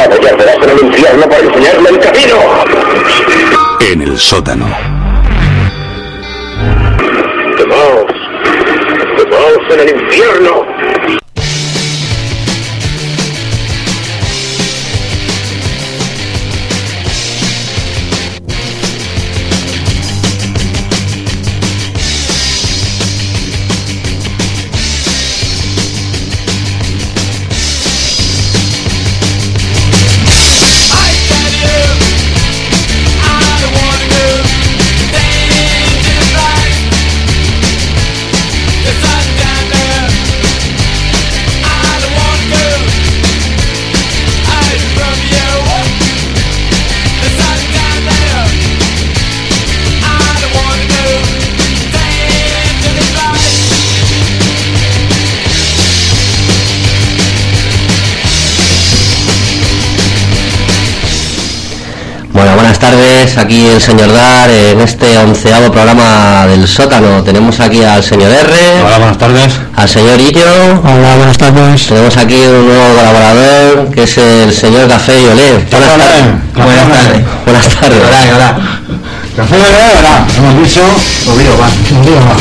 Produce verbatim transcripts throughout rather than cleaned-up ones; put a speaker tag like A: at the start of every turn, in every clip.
A: Ahora ya serás en el infierno para enseñarle el camino.
B: En el sótano.
A: Quemaos. Quemaos en el infierno.
C: Buenas tardes, aquí el señor Dar en este onceavo programa del sótano. Tenemos aquí al señor R.
D: Hola, buenas tardes.
C: Al señor Illo.
E: Hola, buenas tardes.
C: Tenemos aquí un nuevo colaborador que es el señor Café y Olé.
D: Buenas tardes.
C: Buenas tardes. Buenas tardes.
D: Hola, hola. Café y Olé, hola. Hemos dicho, Oviedo, va. Oviedo, va.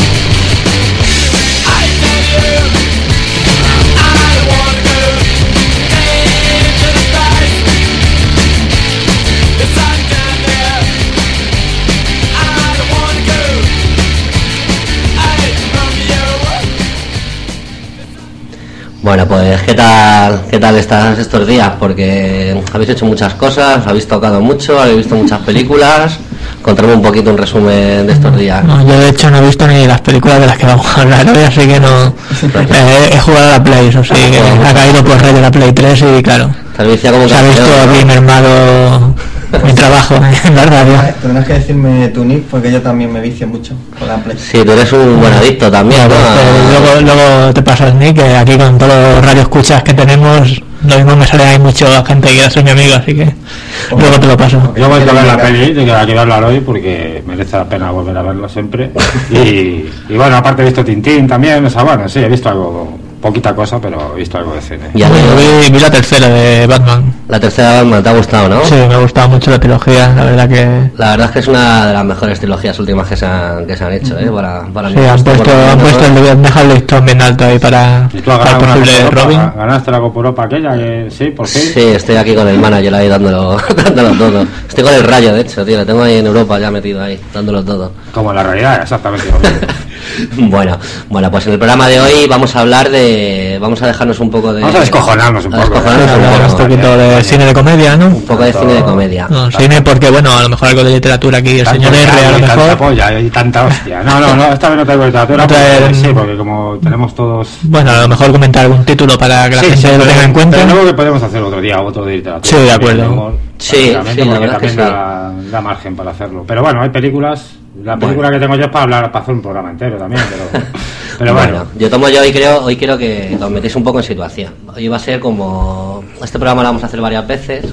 C: Bueno, pues ¿qué tal qué tal estás estos días? Porque habéis hecho muchas cosas, habéis tocado mucho, habéis visto muchas películas. Contadme un poquito un resumen de estos días.
E: No, yo de hecho no he visto ni las películas de las que vamos a hablar hoy, así que no eh, he jugado a la Play, eso sí, que ha caído por red de la Play tres y claro,
C: se como
E: se ha visto
C: ¿no?
E: bien mermado mi trabajo en la radio.
F: Tendrás que decirme tu nick porque yo también me vicio mucho con la Play.
C: Sí, tú eres un buen adicto también,
E: no,
C: ¿no?
E: Pues, luego, luego te paso el nick, que aquí con todos los radioescuchas que tenemos, lo mismo me sale ahí mucho gente que ya soy mi amigo, así que oh, luego te lo paso.
D: Yo voy a ver la peli, de que la quiero hablar hoy porque merece la pena volver a verlo siempre. Y, y bueno, aparte he visto Tintín también, o sea, bueno, sí, he visto algo, poquita cosa, pero he visto algo de cine.
E: Ya bueno, vi, vi la tercera de Batman.
C: La tercera de Batman, ¿te ha gustado, no?
E: Sí, me ha gustado mucho la trilogía, la verdad que...
C: La verdad es que es una de las mejores trilogías últimas que se han, que se han hecho, ¿eh? Para, para
E: sí, han puesto, han puesto el dejar el listón bien alto ahí para, para el posible Robin.
D: ¿Ganaste la Copa Europa aquella? Que, sí, por fin.
C: Sí, estoy aquí con el manager ahí dándolo, dándolo todo. Estoy con el Rayo, de hecho, tío, le tengo ahí en Europa ya metido ahí, dándolo todo.
D: Como en la realidad, exactamente lo mismo.
C: Bueno, bueno, pues en el programa de hoy vamos a hablar de... Vamos a dejarnos un poco de...
D: Vamos a descojonarnos un
C: a
D: poco.
C: Descojonarnos
E: un,
C: un,
E: un poquito de
C: vale.
E: Cine de comedia, ¿no?
C: Un poco de cine de comedia.
E: No, cine porque, bueno, a lo mejor algo de literatura aquí, el señor R a lo mejor...
D: Tanta polla y tanta hostia. No, no, no, esta vez no traigo literatura.
E: Traer...
D: Porque, sí, porque como tenemos todos...
E: Bueno, a lo mejor comentar algún título para que la sí, gente sí, lo tenga en cuenta.
D: Pero luego que podemos hacer otro día, otro de literatura.
E: Sí, de acuerdo.
D: Humor,
C: sí, sí, la verdad
D: que
C: sí.
D: Da, da margen para hacerlo. Pero bueno, hay películas... La película bueno. que tengo yo es para hablar, para hacer un programa entero también, pero... Pero bueno.
C: bueno, yo tomo yo hoy creo, hoy quiero que os metéis un poco en situación. Hoy va a ser como... Este programa lo vamos a hacer varias veces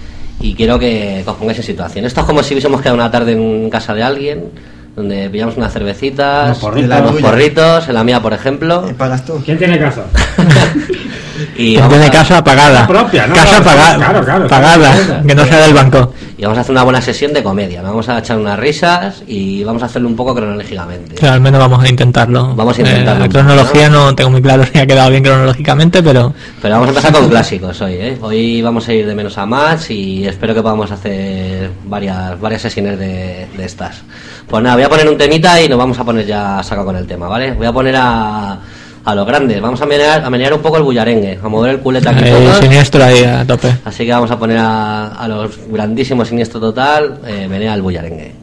C: y quiero que os pongáis en situación. Esto es como si hubiésemos quedado una tarde en casa de alguien, donde pillamos unas cervecitas, unos porritos, unos porritos en la mía, por ejemplo.
F: ¿Pagas tú?
D: ¿Quién tiene casa?
C: Y
E: ¿Quién tiene a... casa pagada?
D: La propia, ¿no?
E: Casa
D: no,
E: pagada,
D: claro, claro,
E: pagada,
D: claro.
E: Que no sea del banco.
C: Y vamos a hacer una buena sesión de comedia, ¿no? Vamos a echar unas risas y vamos a hacerlo un poco cronológicamente.
E: Claro, al menos vamos a intentarlo.
C: Vamos a intentarlo.
E: Eh, la cronología ¿no? no tengo muy claro si ha quedado bien cronológicamente, pero...
C: Pero vamos a empezar con clásicos hoy, ¿eh? Hoy vamos a ir de menos a más y espero que podamos hacer varias varias sesiones de, de estas. Pues nada, voy a poner un temita y nos vamos a poner ya a saco con el tema, ¿vale? Voy a poner a... a los grandes, vamos a menear, a menear un poco el bullarengue, a mover el culete aquí
E: eh,
C: todos.
E: Siniestro ahí a tope.
C: Así que vamos a poner a, a los grandísimos Siniestro Total, eh, menea el bullarengue.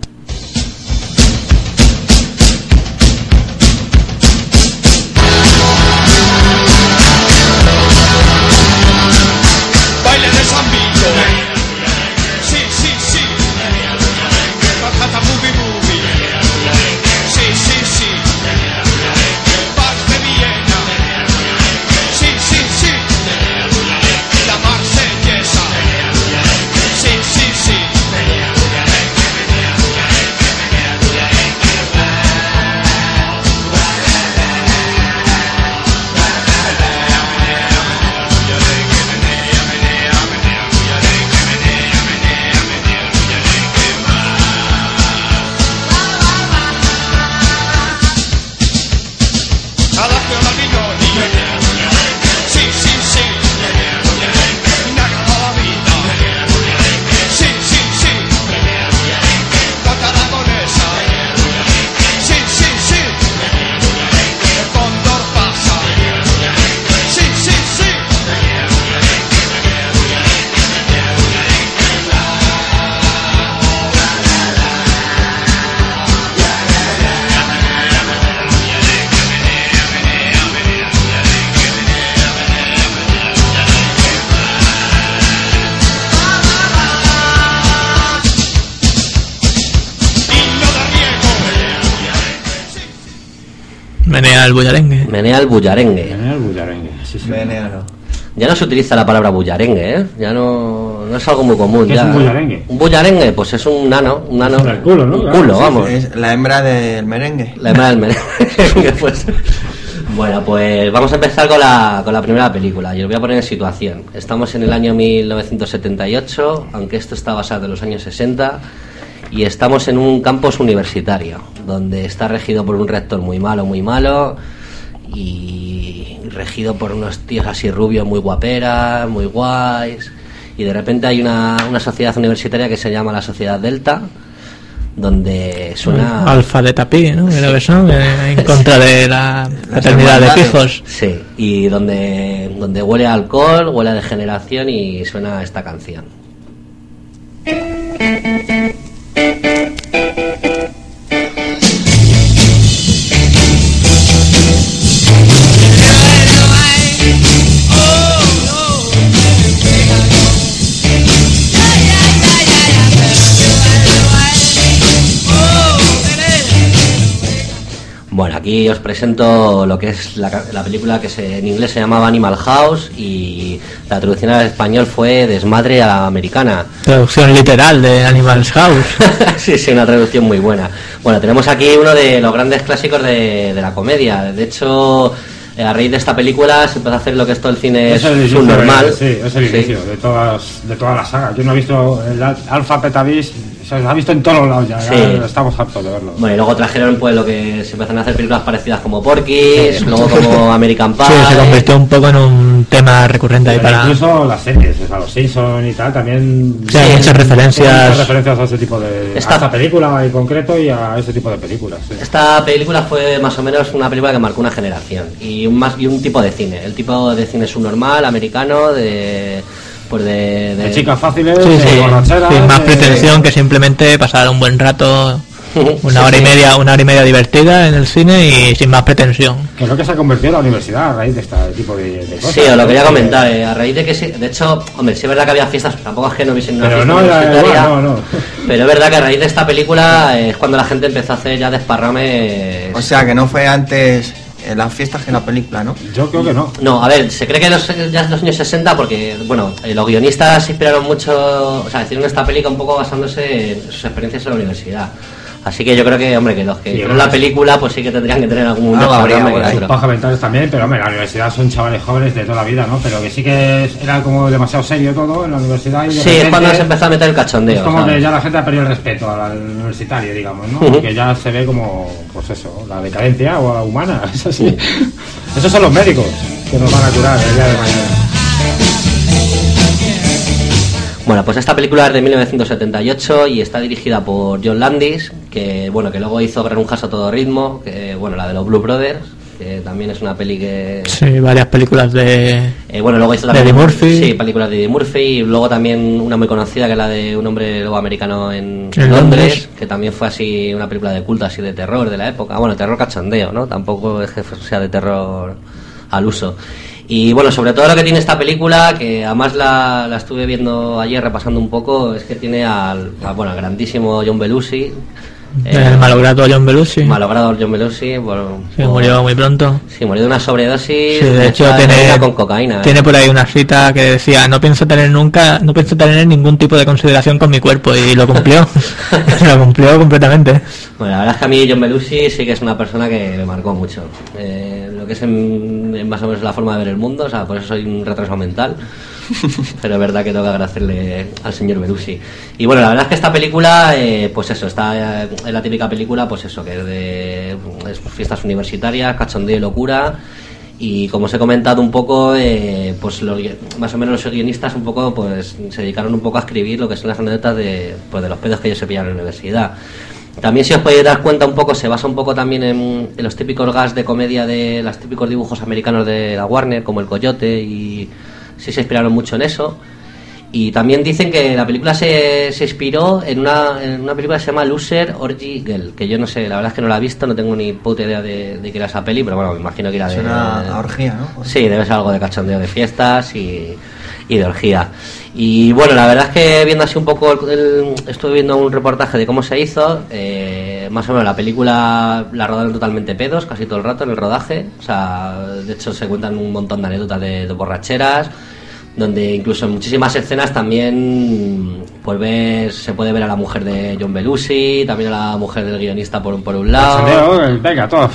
G: Baile de San Vito. Sí, sí, sí. Bajata movie movie. Sí, sí, sí.
E: menea el bullarengue.
C: Menea el bullarengue.
D: Menea el bullarengue, sí, sí.
F: Venealo.
C: Ya no se utiliza la palabra bullarengue, ¿eh? Ya no, no es algo muy común.
D: ¿Qué
C: ya.
D: es un bullarengue?
C: Un bullarengue, pues es un nano. Un nano.
D: Es el culo, ¿no?
C: Un
D: Claro,
C: culo,
D: sí,
C: vamos.
F: Es la hembra del merengue.
C: La hembra del merengue, pues. Bueno, pues vamos a empezar con la, con la primera película. Yo os voy a poner en situación. Estamos en el año mil novecientos setenta y ocho, aunque esto está basado en los años sesenta, y estamos en un campus universitario, donde está regido por un rector muy malo, muy malo, y regido por unos tíos así rubios, muy guaperas, muy guays, y de repente hay una, una sociedad universitaria que se llama la Sociedad Delta, donde suena...
E: Alfa de Tapí, ¿no? Creo que son, eh, en contra de la fraternidad de pijos.
C: Sí, y donde, donde huele a alcohol, huele a degeneración y suena esta canción. Bueno, aquí os presento lo que es la, la película que se, en inglés se llamaba Animal House y la traducción al español fue Desmadre a la Americana.
E: Traducción literal de Animal's House.
C: Sí, sí, una traducción muy buena. Bueno, tenemos aquí uno de los grandes clásicos de, de la comedia. De hecho, eh, a raíz de esta película se empezó a hacer lo que es todo el cine
D: Es el inicio,
C: subnormal.
D: Sí, es el
C: Sí.
D: inicio de todas de toda la saga. Yo no he visto el Alpha Betavis, se ha visto en todos los lados ya,
C: Sí.
D: ya estamos hartos de verlo.
C: Bueno, y luego trajeron pues lo que se empezaron a hacer películas parecidas como Porky's, luego como American Pie.
E: Sí, se convirtió un poco en un tema recurrente ahí
D: Pero
E: para...
D: incluso las series, o sea, los Simpsons y tal, también
E: Sí, hay muchas referencias.
D: muchas referencias a ese tipo de
C: Esta-
D: a esta película en concreto y a ese tipo de películas. Sí.
C: Esta película fue más o menos una película que marcó una generación y un, más, y un tipo de cine, el tipo de cine subnormal, americano, de... Pues de,
D: De chicas fáciles,
E: Sí,
D: de
E: sí,
D: borracheras,
E: sin más
D: de-
E: pretensión que simplemente pasar un buen rato, una hora y media, una hora y media divertida en el cine y sin más pretensión.
D: que es lo que se ha convertido en la universidad a raíz de este tipo de, de cosas.
C: Sí, os lo quería
D: ¿no?
C: comentar, eh, a raíz de que sí, de hecho, hombre, sí es verdad que había fiestas, tampoco es que no hubiesen una
D: Pero
C: fiesta
D: no era
C: universitaria,
D: igual, no, no.
C: pero es verdad que a raíz de esta película eh, es cuando la gente empezó a hacer ya desparrames.
F: O sea, que no fue antes en las fiestas que en la película, ¿no?
D: Yo creo que no.
C: No, a ver, se cree que los, ya en los años sesenta porque, bueno, eh, los guionistas se inspiraron mucho, o sea, hicieron esta película un poco basándose en sus experiencias en la universidad. Así que yo creo que, hombre, que los que
D: Sí,
C: hicieron
D: bueno,
C: la película pues sí que tendrían que tener algún
F: Algo habría
C: desparrame
F: por
C: que
F: ahí.
C: otro.
D: Paja mentales también, pero hombre, la universidad son chavales jóvenes de toda la vida, ¿no? Pero que sí que es- era como demasiado serio todo en la universidad. Y de
C: Sí, es
D: repente
C: cuando se empezó a meter el cachondeo.
D: Es como
C: ¿sabes?
D: que ya la gente ha perdido el respeto al universitario, digamos, ¿no?
C: Ujú.
D: Porque ya se ve como, pues eso, la decadencia o humana, es así. Esos son los médicos que nos van a curar el día de mañana.
C: Bueno, pues esta película es de mil novecientos setenta y ocho y está dirigida por John Landis, que bueno, que luego hizo Granujas a todo ritmo, que bueno, la de los Blues Brothers, que también es una peli que
E: Sí, varias películas de...
C: eh, bueno, luego hizo
E: De
C: también
E: Eddie Murphy.
C: sí, películas de Eddie Murphy y luego también una muy conocida que es la de un hombre luego americano en,
E: En
C: Londres,
E: Londres.
C: que también fue así una película de culto así de terror de la época, bueno, terror cachondeo, ¿no? Tampoco es que sea de terror al uso. Y bueno, sobre todo lo que tiene esta película, que además la, la estuve viendo ayer repasando un poco, es que tiene al, al, bueno, al grandísimo John Belushi.
E: El malogrado John Belushi,
C: Malogrado John Belushi. Bueno,
E: que
C: por-
E: murió muy pronto.
C: Sí, murió de una sobredosis.
E: Sí, de hecho
C: mezclada
E: tiene,
C: heroína con cocaína.
E: tiene
C: ¿eh?
E: por ahí una cita que decía: no pienso tener nunca, no pienso tener ningún tipo de consideración con mi cuerpo, y lo cumplió. Lo cumplió completamente.
C: Bueno, la verdad es que a mí John Belushi sí que es una persona que me marcó mucho. Eh, lo que es en, en más o menos la forma de ver el mundo, o sea, por eso soy un retraso mental. Pero es verdad que tengo que agradecerle al señor Belushi. Y bueno, la verdad es que esta película, eh, pues eso, está eh, en la típica película, pues eso, que es de es fiestas universitarias, cachondeo y locura. Y como os he comentado un poco, eh, pues los, gui- más o menos los guionistas un poco, pues se dedicaron un poco a escribir lo que son las anécdotas de, pues, de los pedos que ellos se pillaron en la universidad. También, si os podéis dar cuenta un poco, se basa un poco también en, en los típicos gags de comedia de los típicos dibujos americanos de la Warner, como el Coyote, y sí se inspiraron mucho en eso. Y también dicen que la película se, se inspiró en una, en una película que se llama Loser Orgy Girl, que yo no sé, la verdad es que no la he visto, no tengo ni puta idea de, de que era esa peli, pero bueno, me imagino que era de...
F: Suena a orgía, ¿no?
C: Sí, debe ser algo de cachondeo de fiestas y, y de orgía. Y bueno, la verdad es que viendo así un poco, el, el, estuve viendo un reportaje de cómo se hizo, eh, más o menos la película la rodaron totalmente pedos, casi todo el rato en el rodaje, o sea, de hecho se cuentan un montón de anécdotas de, de borracheras, donde incluso en muchísimas escenas también pues ves, se puede ver a la mujer de John Belushi, también a la mujer del guionista por, por un lado.
D: Cachondeo, venga, todos.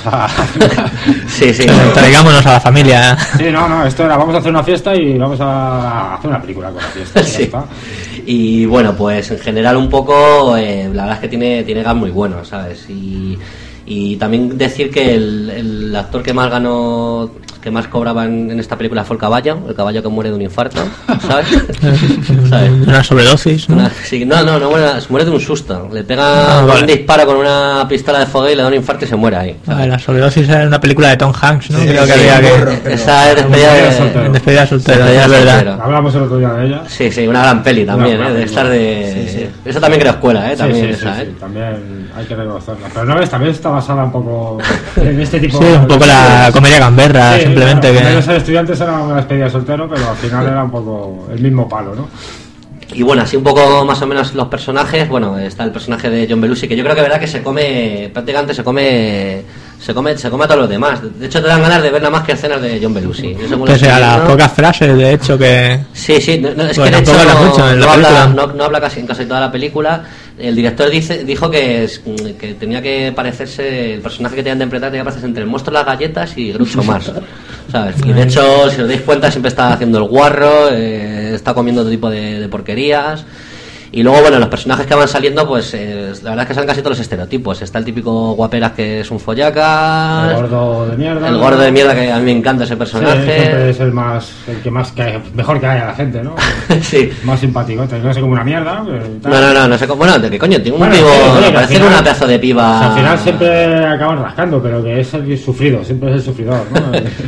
C: Sí, sí.
E: Traigámonos a la familia.
D: Sí, no, no, esto era, vamos a hacer una fiesta y vamos a hacer una película con la fiesta. Ya
C: Sí.
D: está.
C: Y bueno, pues en general un poco, eh, la verdad es que tiene, tiene gas muy buenos, ¿sabes? Y, y también decir que el, el actor que más ganó, que más cobraba en, en esta película fue el caballo, el caballo que muere de un infarto, ¿sabes? ¿Sabes?
E: Una sobredosis, ¿no?
C: Una- sí, no, no, no muere, se muere de un susto. Le pega
E: Ah, vale.
C: un disparo con una pistola de fuego y le da un infarto y se muere ahí.
E: Ah, la sobredosis era una película de Tom Hanks, ¿no?
F: Sí,
E: Creo que
F: sí,
E: había
F: un burro.
E: que...
F: pero-
C: Esa es despedida
D: Despedida
C: de...
D: soltero.
E: En despedida soltera,
C: Despedida
E: es verdad.
C: soltero.
D: Hablamos el otro día de ella.
C: Sí, sí, una gran peli también,
D: Una
C: ¿eh?
D: gran
C: De estar
D: película.
C: de...
F: Sí, sí.
C: Eso también creo escuela, ¿eh?
D: Sí,
C: También
D: sí,
C: esa,
D: sí,
C: ¿eh?
D: sí, también hay que reconocerla. Pero no ves, también está basada un poco en este tipo
E: Sí, un poco la comedia gamberra,
D: Sí,
E: simplemente
D: claro, en vez de
E: que...
D: ser estudiantes era una despedida de soltero, pero al final era un poco el mismo palo, ¿no?
C: Y bueno, así un poco más o menos los personajes. Bueno, está el personaje de John Belushi, que yo creo que verdad que se come, prácticamente se come, se come, se come a todos los demás. De hecho, te dan ganas de ver nada más que escenas de John Belushi. Yo según lo
E: Pese a
C: estoy
E: las
C: viendo-
E: pocas frases, de hecho, que...
C: Sí, sí, no, no, es
E: Bueno,
C: que de hecho
E: tampoco habla
C: no,
E: mucho en la
C: no habla,
E: película.
C: no, no habla casi en casi toda la película. El director dice, dijo que, es- que tenía que parecerse, el personaje que tenían de interpretar tenía que parecerse entre el monstruo de las galletas y Groucho Marx, ¿sabes? Y de hecho, si os dais cuenta, siempre está haciendo el guarro, eh, está comiendo todo tipo de, de porquerías. Y luego, bueno, los personajes que van saliendo, pues eh, la verdad es que son casi todos los estereotipos. Está el típico guaperas que es un follaca,
D: El gordo de mierda.
C: el
D: ¿no?
C: gordo de mierda, que a mí me encanta ese
D: Sí,
C: personaje.
D: siempre es el más, el que más cae, mejor que haya a la gente, ¿no?
C: Sí.
D: Más simpático, no sé como una mierda, pero tal.
C: No, no, no, no sé cómo. Bueno, ¿de qué coño? Tengo un
D: Bueno,
C: pivo.
D: sí, oye, que al
C: Parece
D: final-
C: una pedazo de piba.
D: O sea, al final siempre acaban rascando, pero que es el sufrido, siempre es el sufridor, ¿no?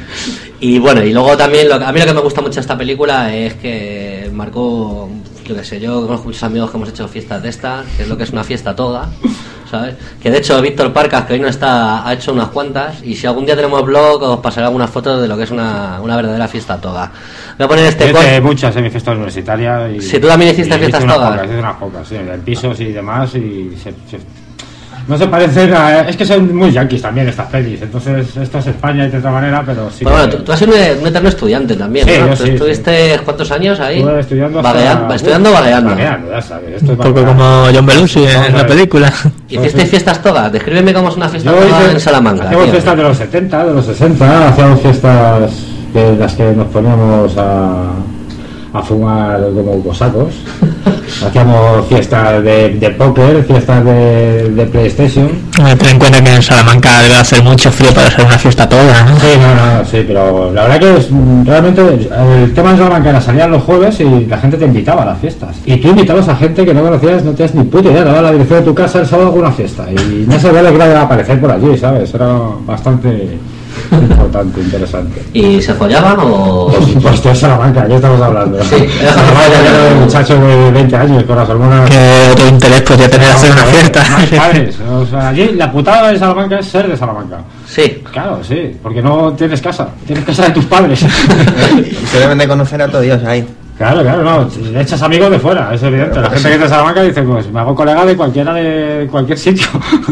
C: Y bueno, y luego también, lo, a mí lo que me gusta mucho de esta película es que marcó, yo qué sé, yo conozco muchos amigos que hemos hecho fiestas de estas, que es lo que es una fiesta toda, ¿sabes? Que de hecho Víctor Parcas, que hoy no está, ha hecho unas cuantas, y si algún día tenemos blog os pasaré algunas fotos de lo que es una, una verdadera fiesta toda. Voy a poner este
D: Yo
C: corte.
D: hice muchas en mi fiesta universitaria. Y,
C: Sí, tú también hiciste
D: y
C: fiestas
D: hice unas
C: todas.
D: Pocas, hice unas pocas, sí, en pisos y demás, y se, se- no se parecen a... Es que son muy yanquis también estas pelis, entonces esto es España y de otra manera, pero sí
C: Bueno,
D: que-
C: bueno, tú, tú has sido un, un eterno estudiante también,
D: Sí,
C: ¿no?
D: yo
C: Tú
D: sí,
C: estuviste cuántos años ahí?
D: Estuve estudiando hasta...
C: Vagueando, estudiando, vagueando.
D: Vagueando, ya sabes. Esto
E: Un
D: es
E: poco
D: vaguear.
E: como John Belushi en
D: Vamos a
E: la
D: ver.
E: película.
C: ¿Hiciste fiestas todas? Descríbeme cómo es una fiesta
D: Yo
C: toda
D: hice-
C: en Salamanca.
D: Hacíamos
C: tío.
D: fiestas de los setenta, de los sesenta, hacíamos fiestas de las que nos poníamos a, a fumar como cosacos. Hacíamos fiestas de, de póker, fiestas de, de PlayStation.
E: Eh, Ten en cuenta que en Salamanca debe hacer mucho frío para ser una fiesta toda, ¿no?
D: Sí, no, no, sí, pero la verdad que es, mm, realmente el tema de Salamanca era salían los jueves y la gente te invitaba a las fiestas. Y tú invitabas a gente que no conocías, no tenías ni puta idea, daba la dirección de tu casa el sábado a una fiesta. Y no sabía lo que iba a aparecer por allí, ¿sabes? Era bastante importante, interesante.
C: ¿Y se follaban o...?
D: Por supuesto, es Salamanca, ¿qué estamos hablando?
C: Sí.
D: Salamanca lleno de muchachos de veinte años con las hormonas.
E: Que otro interés podría tener hacer una fiesta.
D: Más padres. O sea, allí la putada de Salamanca es ser de Salamanca.
C: Sí.
D: Claro, sí, porque no tienes casa, tienes casa de tus padres.
F: Y se deben de conocer a todo Dios ahí.
D: Claro, claro, no, le echas amigos de fuera, es evidente. La gente que es de Salamanca dice, pues me hago colega de cualquiera de cualquier sitio.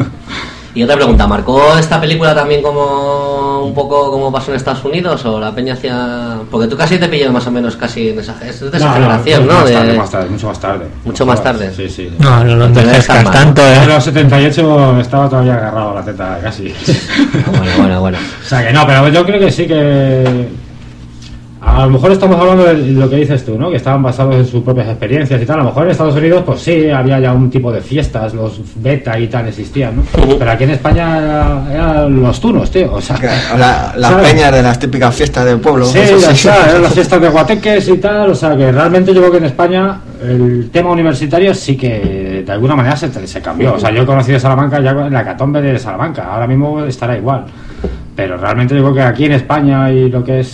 C: Y otra pregunta, ¿marcó esta película también como un poco como pasó en Estados Unidos o la peña hacía...? Porque tú casi te pilló más o menos casi en esa, es de esa generación, ¿no?
D: Más
C: De-
D: tarde, más tarde, mucho más tarde.
C: Mucho más tarde.
D: Sí, sí.
E: No, no lo envejezcas
C: Calma, ¿no?
E: tanto,
D: En
E: ¿eh?
D: los setenta y ocho estaba todavía agarrado a la teta, casi.
C: Bueno, bueno, bueno.
D: O sea que no, pero yo creo que sí que... A lo mejor estamos hablando de lo que dices tú, ¿no? Que estaban basados en sus propias experiencias y tal. A lo mejor en Estados Unidos, pues sí, había ya un tipo de fiestas, los beta y tal existían, ¿no? Pero aquí en España eran era los tunos, tío. O sea,
F: La- las
D: ¿sabes?
F: peñas de las típicas fiestas del pueblo.
D: Sí,
F: eso
D: ya
F: sí.
D: está, eran las fiestas de guateques y tal. O sea, que realmente yo creo que en España el tema universitario sí que de alguna manera se, se cambió. O sea, yo he conocido Salamanca ya en la hecatombe de Salamanca. Ahora mismo estará igual. Pero realmente yo creo que aquí en España y lo que es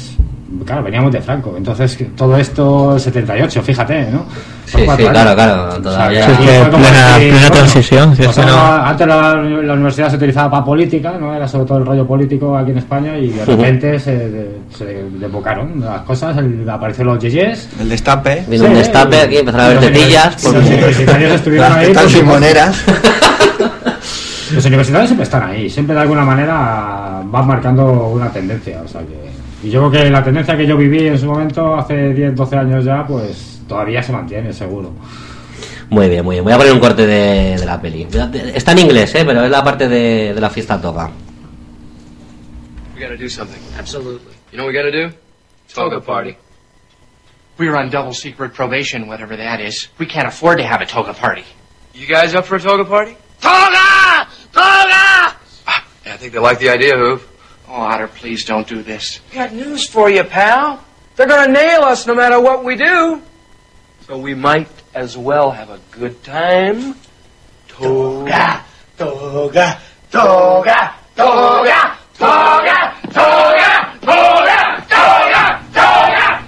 D: claro, veníamos de Franco, entonces todo esto el setenta y ocho, fíjate, ¿no?
C: Sí, sí, claro, claro, todavía.
E: Sí, que plena,
D: así,
E: plena
D: bueno,
E: transición. Sí,
D: pues
E: es que no.
D: Antes la, la universidad se utilizaba para política, ¿no? Era sobre todo el rollo político aquí en España y de repente uh-huh. se, de, se desbocaron las cosas, el, aparecieron los yeyes.
F: El destape.
C: Vino sí, un destape, aquí empezaron a haber tetillas.
D: Los universitarios estuvieron ahí.
F: Las limoneras.
D: Los universitarios siempre están ahí, siempre de alguna manera van marcando una tendencia, o sea que... Y yo creo que la tendencia que yo viví en su momento, hace diez, doce años ya, pues todavía se mantiene, seguro.
C: Muy bien, muy bien. Voy a poner un corte de, de la peli. Está en inglés, ¿eh? Pero es la parte de, de la fiesta toga.
H: We gotta do something. Absolutely. You know what we gotta do? Toga party. We're on double secret probation, whatever that is. We can't afford to have a toga party. You guys up for a toga party? Toga! Toga! Ah, yeah, I think they like the idea, Hoove. Oh, Otter, please don't do this. We got news for you, pal. They're gonna nail us no matter what we do. So we might as well have a good time. Toga, toga, toga, toga, toga, toga, toga, toga, toga, toga,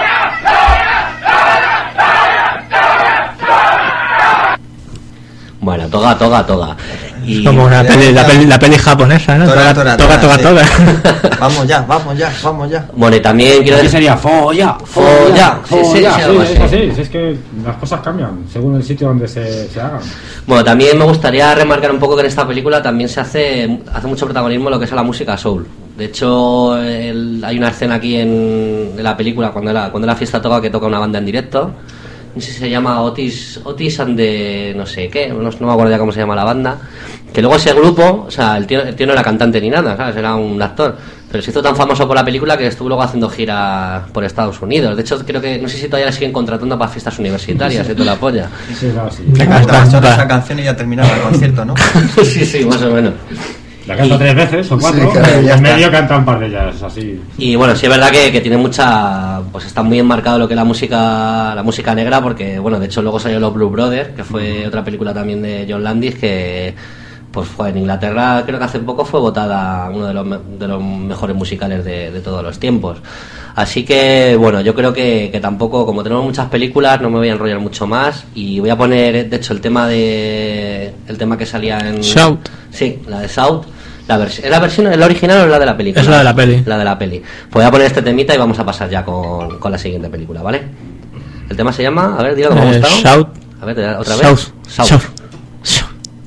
H: toga.
C: Bueno, toga, toga, toga.
E: Y como una peli, la, peli, la peli japonesa, ¿no?
F: Toga,
E: toga,
F: toga,
E: toga, toga,
F: sí.
E: toga.
F: Vamos ya, vamos ya, vamos ya.
C: Bueno, y también quiero decir...
D: sería folla,
C: folla,
D: sí, sí, sí, sí, sí, sí, es que las cosas cambian según el sitio donde se, se hagan.
C: Bueno, también me gustaría remarcar un poco que en esta película también se hace hace mucho protagonismo lo que es la música soul. De hecho, el, hay una escena aquí en, en la película cuando la, cuando la fiesta toca que toca una banda en directo. No sé si se llama Otis Otis and the no sé qué, no, no me acuerdo ya cómo se llama la banda, que luego ese grupo, o sea, el tío, el tío no era cantante ni nada, ¿sabes? Era un actor, pero se hizo tan famoso por la película que estuvo luego haciendo gira por Estados Unidos. De hecho, creo que, no sé si todavía le siguen contratando para fiestas universitarias y toda la polla.
D: Sí, sí, claro, sí.
F: Le cantaba esa canción y ya terminaba el concierto, ¿no?
C: Sí, sí, más o menos.
D: La canta y, tres veces o cuatro, sí, claro, y en medio canta un par de ellas, así.
C: Y bueno, sí es verdad que, que tiene mucha, pues está muy enmarcado lo que es la música, la música negra, porque bueno, de hecho luego salió los Blues Brothers, que fue otra película también de John Landis, que pues fue en Inglaterra, creo que hace poco fue votada uno de los, de los mejores musicales de, de todos los tiempos. Así que bueno, yo creo que, que tampoco, como tenemos muchas películas, no me voy a enrollar mucho más y voy a poner, de hecho, el tema de el tema que salía en
E: Shout.
C: Sí, la de Shout. La vers- ¿Es la versión, la original o la de la película?
E: Es la de la peli.
C: La de la peli. Pues voy a poner este temita y vamos a pasar ya con, con la siguiente película, ¿vale? El tema se llama, a ver, dilo cómo ha gustado.
E: Shout.
C: A ver, otra vez.
E: Shout.
C: Shout.
E: Shout. Shout.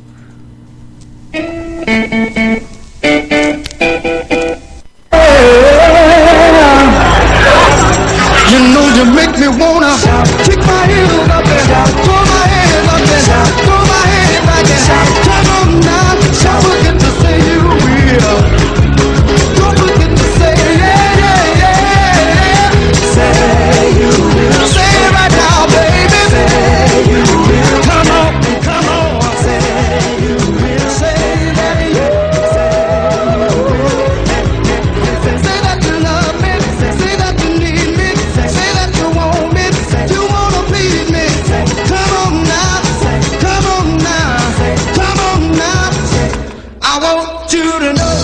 G: You know you make me wanna kick my heels up and throw my hands up and throw my hands back and come on now, don't forget to say you will. Don't forget to say yeah, yeah, yeah. Say you will. Say it right now, baby. Say you will. Come on, come on. Say you will. Say that you say you will. Say that you love me. Say that you need me. Say that you want me. You wanna please me. Come on now. Come on now. Come on now. I want you to know.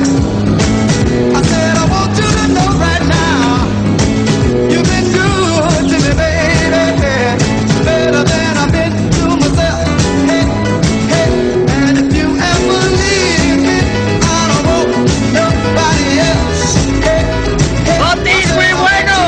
G: I said I want you to know right now. You've been good to me, baby. Better than I've been to myself. Hey, hey. And if you ever leave me, I don't want nobody else. Hey, hey. Otis, muy bueno.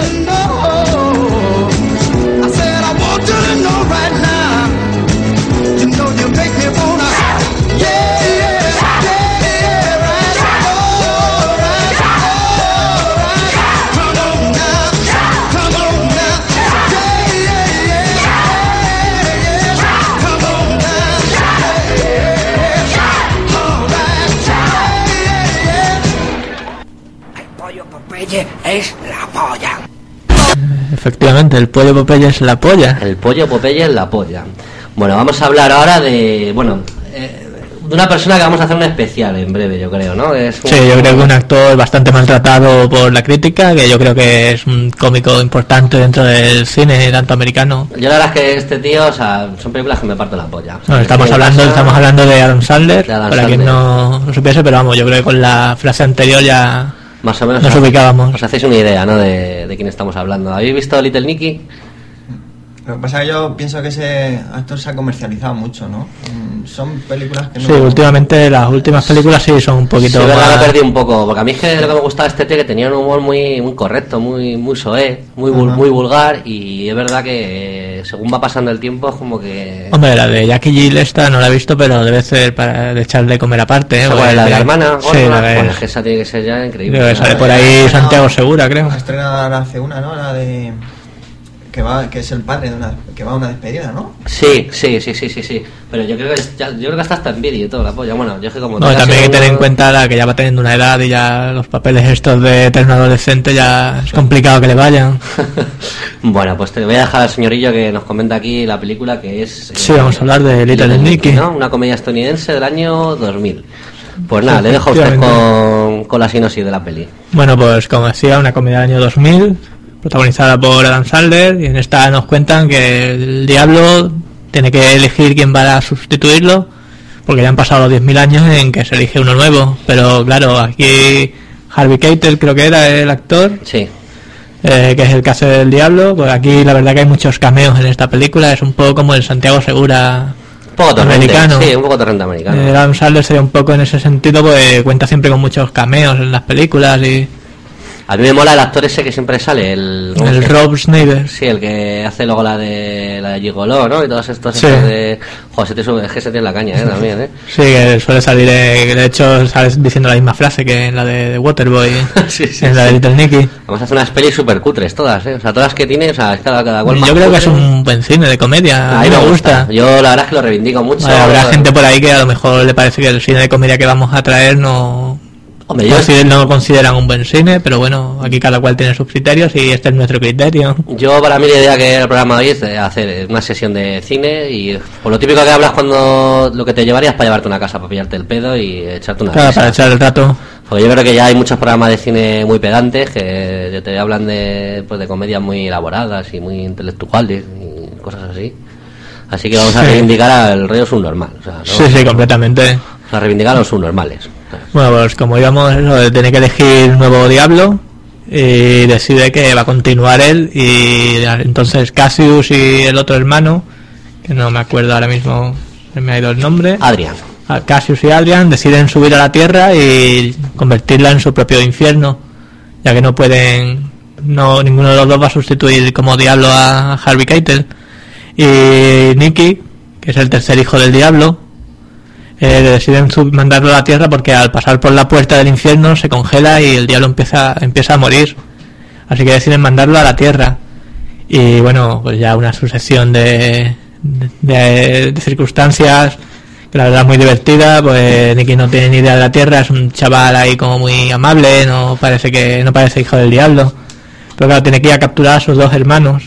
G: I said I want you to know right now. You know you make me wanna. Yeah, yeah, yeah, yeah, right. Oh, right, oh, right. Come on now, come on now. Yeah, yeah, yeah, yeah, yeah. Come on now. Yeah, yeah, yeah. All right. Yeah, yeah, yeah.
I: El pollo Popeye es la polla.
E: Efectivamente, el pollo Popeye es la polla.
C: El pollo Popeye es la polla. Bueno, vamos a hablar ahora de, bueno, eh, de una persona que vamos a hacer un especial en breve, yo creo, ¿no? Es un...
E: Sí, yo creo que un actor bastante maltratado por la crítica, que yo creo que es un cómico importante dentro del cine, tanto americano.
C: Yo la verdad es que este tío, o sea, son películas que me parto la polla. O sea,
E: No, estamos
C: que
E: hablando,
C: pasa...
E: estamos hablando de Adam Sandler,
C: De Adam
E: para
C: Sandler.
E: quien no lo supiese, pero vamos, yo creo que con la frase anterior ya
C: Más o menos
E: nos
C: os,
E: ubicábamos.
C: os hacéis una idea, ¿no? De, de quién estamos hablando. ¿Habéis visto Little Nicky?
F: Lo que pasa es que yo pienso que ese actor se ha comercializado mucho, ¿no? Mm, Son películas que no...
E: Sí, últimamente las últimas películas sí son un poquito
C: Sí, verdad,
E: más...
C: lo perdí un poco, porque a mí es que lo que me gustaba de este tío que tenía un humor muy muy correcto, muy muy soez, muy vul-
F: Ajá.
C: muy vulgar, y es verdad que eh, según va pasando el tiempo es como que...
E: Hombre, la de Jackie Jill esta no la he visto, pero debe ser para de echarle comer aparte, ¿eh?
C: ¿Esa cuál
E: Porque
C: es, la de la
E: de-
C: hermana?
E: Sí,
C: gorda?
E: la de...
C: Pues es que esa tiene que ser ya increíble.
E: creo que sale
F: Ah,
E: por
F: ya,
E: ahí
F: ya,
E: Santiago
F: ya.
E: Segura, creo.
F: Ha estrenado ahora hace una, ¿no? La de... Que, va, que es el padre de una... Que va a una despedida, ¿no?
C: Sí, sí, sí, sí, sí, sí. Pero yo creo que ya, yo creo que hasta está en vídeo y todo la polla. Bueno, yo es que como
E: No,
C: tenga
E: también hay que
C: segundo-
E: tener en cuenta la que ya va teniendo una edad y ya los papeles estos de eterno adolescente ya es complicado que le vayan.
C: Bueno, pues te voy a dejar al señorillo que nos comenta aquí la película que es... eh,
E: Sí, vamos a hablar de Little Nicky.
C: ¿no? Una comedia estadounidense del año dos mil. Pues nada, le dejo a usted
E: Efectivamente.
C: con, con la sinopsis de la peli.
E: Bueno, pues como decía, una comedia del año dos mil, protagonizada por Adam Sandler, y en esta nos cuentan que el diablo tiene que elegir quién va a sustituirlo, porque ya han pasado los diez mil años en que se elige uno nuevo, pero claro, aquí Harvey Keitel creo que era el actor,
C: Sí.
E: eh, que es el que hace del diablo, pues aquí la verdad que hay muchos cameos en esta película, es un poco como el Santiago Segura
C: Un poco torrente.
E: americano.
C: Sí, un poco torrente americano.
E: Eh, Adam Sandler sería un poco en ese sentido, pues cuenta siempre con muchos cameos en las películas y
C: A mí me mola el actor ese que siempre sale, el... ¿cómo
E: el
C: se-
E: Rob Schneider.
C: Sí, el que hace luego la de la de Gigoló, ¿no? Y todos estos
E: Sí.
C: estos de... Joder, se te sube, es que se tiene la caña, ¿eh? También, ¿eh?
E: Sí, que suele salir, eh, de hecho, sales diciendo la misma frase que en la de, de Waterboy,
C: Sí, sí,
E: en la de
C: sí.
E: Little Nicky.
C: Además hace unas pelis super cutres todas, ¿eh? O sea, todas las que tiene, o sea, es cada, cada cual más
E: Yo creo que es
C: cutre.
E: un buen cine de comedia, a
C: A
E: mí me gusta.
C: Yo la verdad es que lo reivindico mucho.
E: Vale, habrá gente por ahí que a lo mejor le parece que el cine de comedia que vamos a traer no,
C: Hombre, yo,
E: consider- no consideran un buen cine, pero bueno, aquí cada cual tiene sus criterios y este es nuestro criterio.
C: yo para mí la idea que era el programa de hoy es de hacer una sesión de cine y por lo típico que hablas cuando lo que te llevarías para llevarte una casa, para pillarte el pedo y echarte una
E: Claro,
C: risa.
E: para echar el rato.
C: Porque yo creo que ya hay muchos programas de cine muy pedantes que te hablan de, pues, de comedias muy elaboradas y muy intelectuales y cosas así. Así que vamos a
E: Sí.
C: reivindicar al rollo subnormal. O sea, ¿no?
E: Sí, sí, completamente.
C: A reivindicar a los subnormales.
E: Bueno, pues como íbamos, eso, tiene que elegir un nuevo diablo y decide que va a continuar él y entonces Cassius y el otro hermano, que no me acuerdo ahora mismo, se me ha ido el nombre,
C: Adrián.
E: a Cassius y Adrian deciden subir a la Tierra y convertirla en su propio infierno, ya que no pueden, no ninguno de los dos va a sustituir como diablo a Harvey Keitel. Y Nicky, que es el tercer hijo del diablo, eh, deciden sub- mandarlo a la Tierra porque al pasar por la puerta del infierno se congela y el diablo empieza empieza a morir, así que deciden mandarlo a la Tierra. Y bueno, pues ya una sucesión de, de, de circunstancias que la verdad es muy divertida. Pues Nicky no tiene ni idea de la Tierra, es un chaval ahí como muy amable, no parece que no parece hijo del diablo, pero claro, tiene que ir a capturar a sus dos hermanos.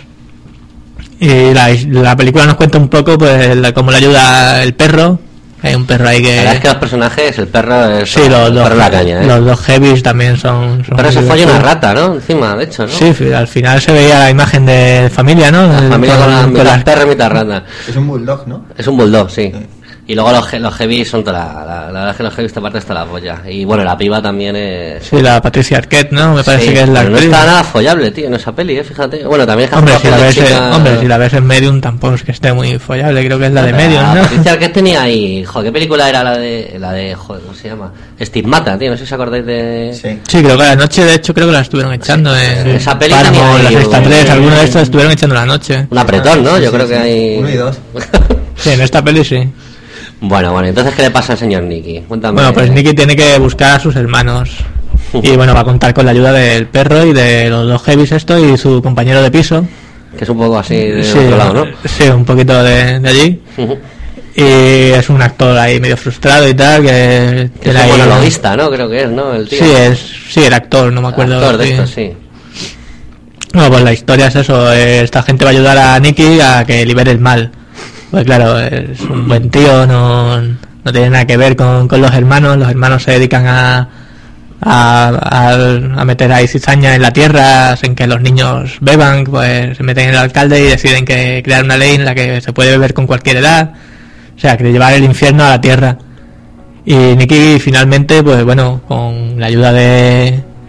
E: Y la, la película nos cuenta un poco pues la- cómo le ayuda el perro. Hay un perro ahí
C: La verdad es
E: que...
C: que los personajes, el perro es
E: Sí, los
C: el
E: dos,
C: perro la caña, ¿eh?
E: los dos heavies también son... son
C: El perro
E: muy
C: se folla una
E: divertidos.
C: rata, ¿no? Encima, de hecho, ¿no?
E: Sí, fi- al final se veía la imagen de familia, ¿no?
C: La
E: El-
C: familia con, la,
E: con
C: mitad
E: las-
C: perro y mitad rata.
F: Es un bulldog, ¿no?
C: Es un bulldog, sí. Y luego los, he- los heavy son toda la, la, la verdad es que los heavy esta parte está la polla. Y bueno, la piba también es...
E: Sí, la Patricia Arquette, ¿no? Me parece
C: Sí,
E: que es la
C: pero no
E: actriz.
C: está nada follable, tío, en esa peli, ¿eh? Fíjate. Bueno, también es que
E: Hombre,
C: hace
E: si la
C: papel
E: ves,
C: de
E: en-
C: chica-
E: hombre, si la ves en Medium tampoco es que esté muy follable, creo que es la de Medium,
C: La
E: ¿no?
C: Patricia Arquette tenía ahí... Joder, ¿qué película era la de... La de... Joder, ¿cómo se llama? Stigmata, tío, no sé si os acordáis de...
F: Sí.
E: Sí, creo que la noche, de hecho, creo que la estuvieron echando en
C: Esa peli
E: Paramount,
C: tenía
E: la
C: ahí
E: Sexta
C: un-
E: tres, alguno de estos estuvieron echando la noche.
C: Un apretón, ¿no?
F: Sí,
C: Yo
F: sí,
C: creo
F: sí.
C: que hay...
F: Uno y dos.
E: Sí, en esta peli sí.
C: Bueno, bueno, entonces, ¿qué le pasa al señor Nicky? Cuéntame.
E: Bueno, pues Nicky tiene que buscar a sus hermanos. Y bueno, va a contar con la ayuda del perro y de los dos heavies esto y su compañero de piso.
C: Que es un poco así de
E: Sí,
C: otro lado, ¿no?
E: sí, un poquito de, de allí. Y es un actor ahí medio frustrado y tal, que
C: Es
E: tiene
C: un
E: ahí-
C: monologuista, ¿no? Creo que es, ¿no? El tío.
E: Sí, es, sí, el actor, no me acuerdo.
C: Actor de
E: sí.
C: esto, sí.
E: Bueno, pues la historia es eso, eh, esta gente va a ayudar a Nicky a que libere el mal. Pues claro, es un buen tío, no, no tiene nada que ver con, con los hermanos, los hermanos se dedican a, a, a, a meter ahí cizaña en la tierra, hacen que los niños beban, pues se meten en el alcalde y deciden que crear una ley en la que se puede beber con cualquier edad, o sea, que llevar el infierno a la tierra. Y Nicky finalmente, pues bueno, con la ayuda de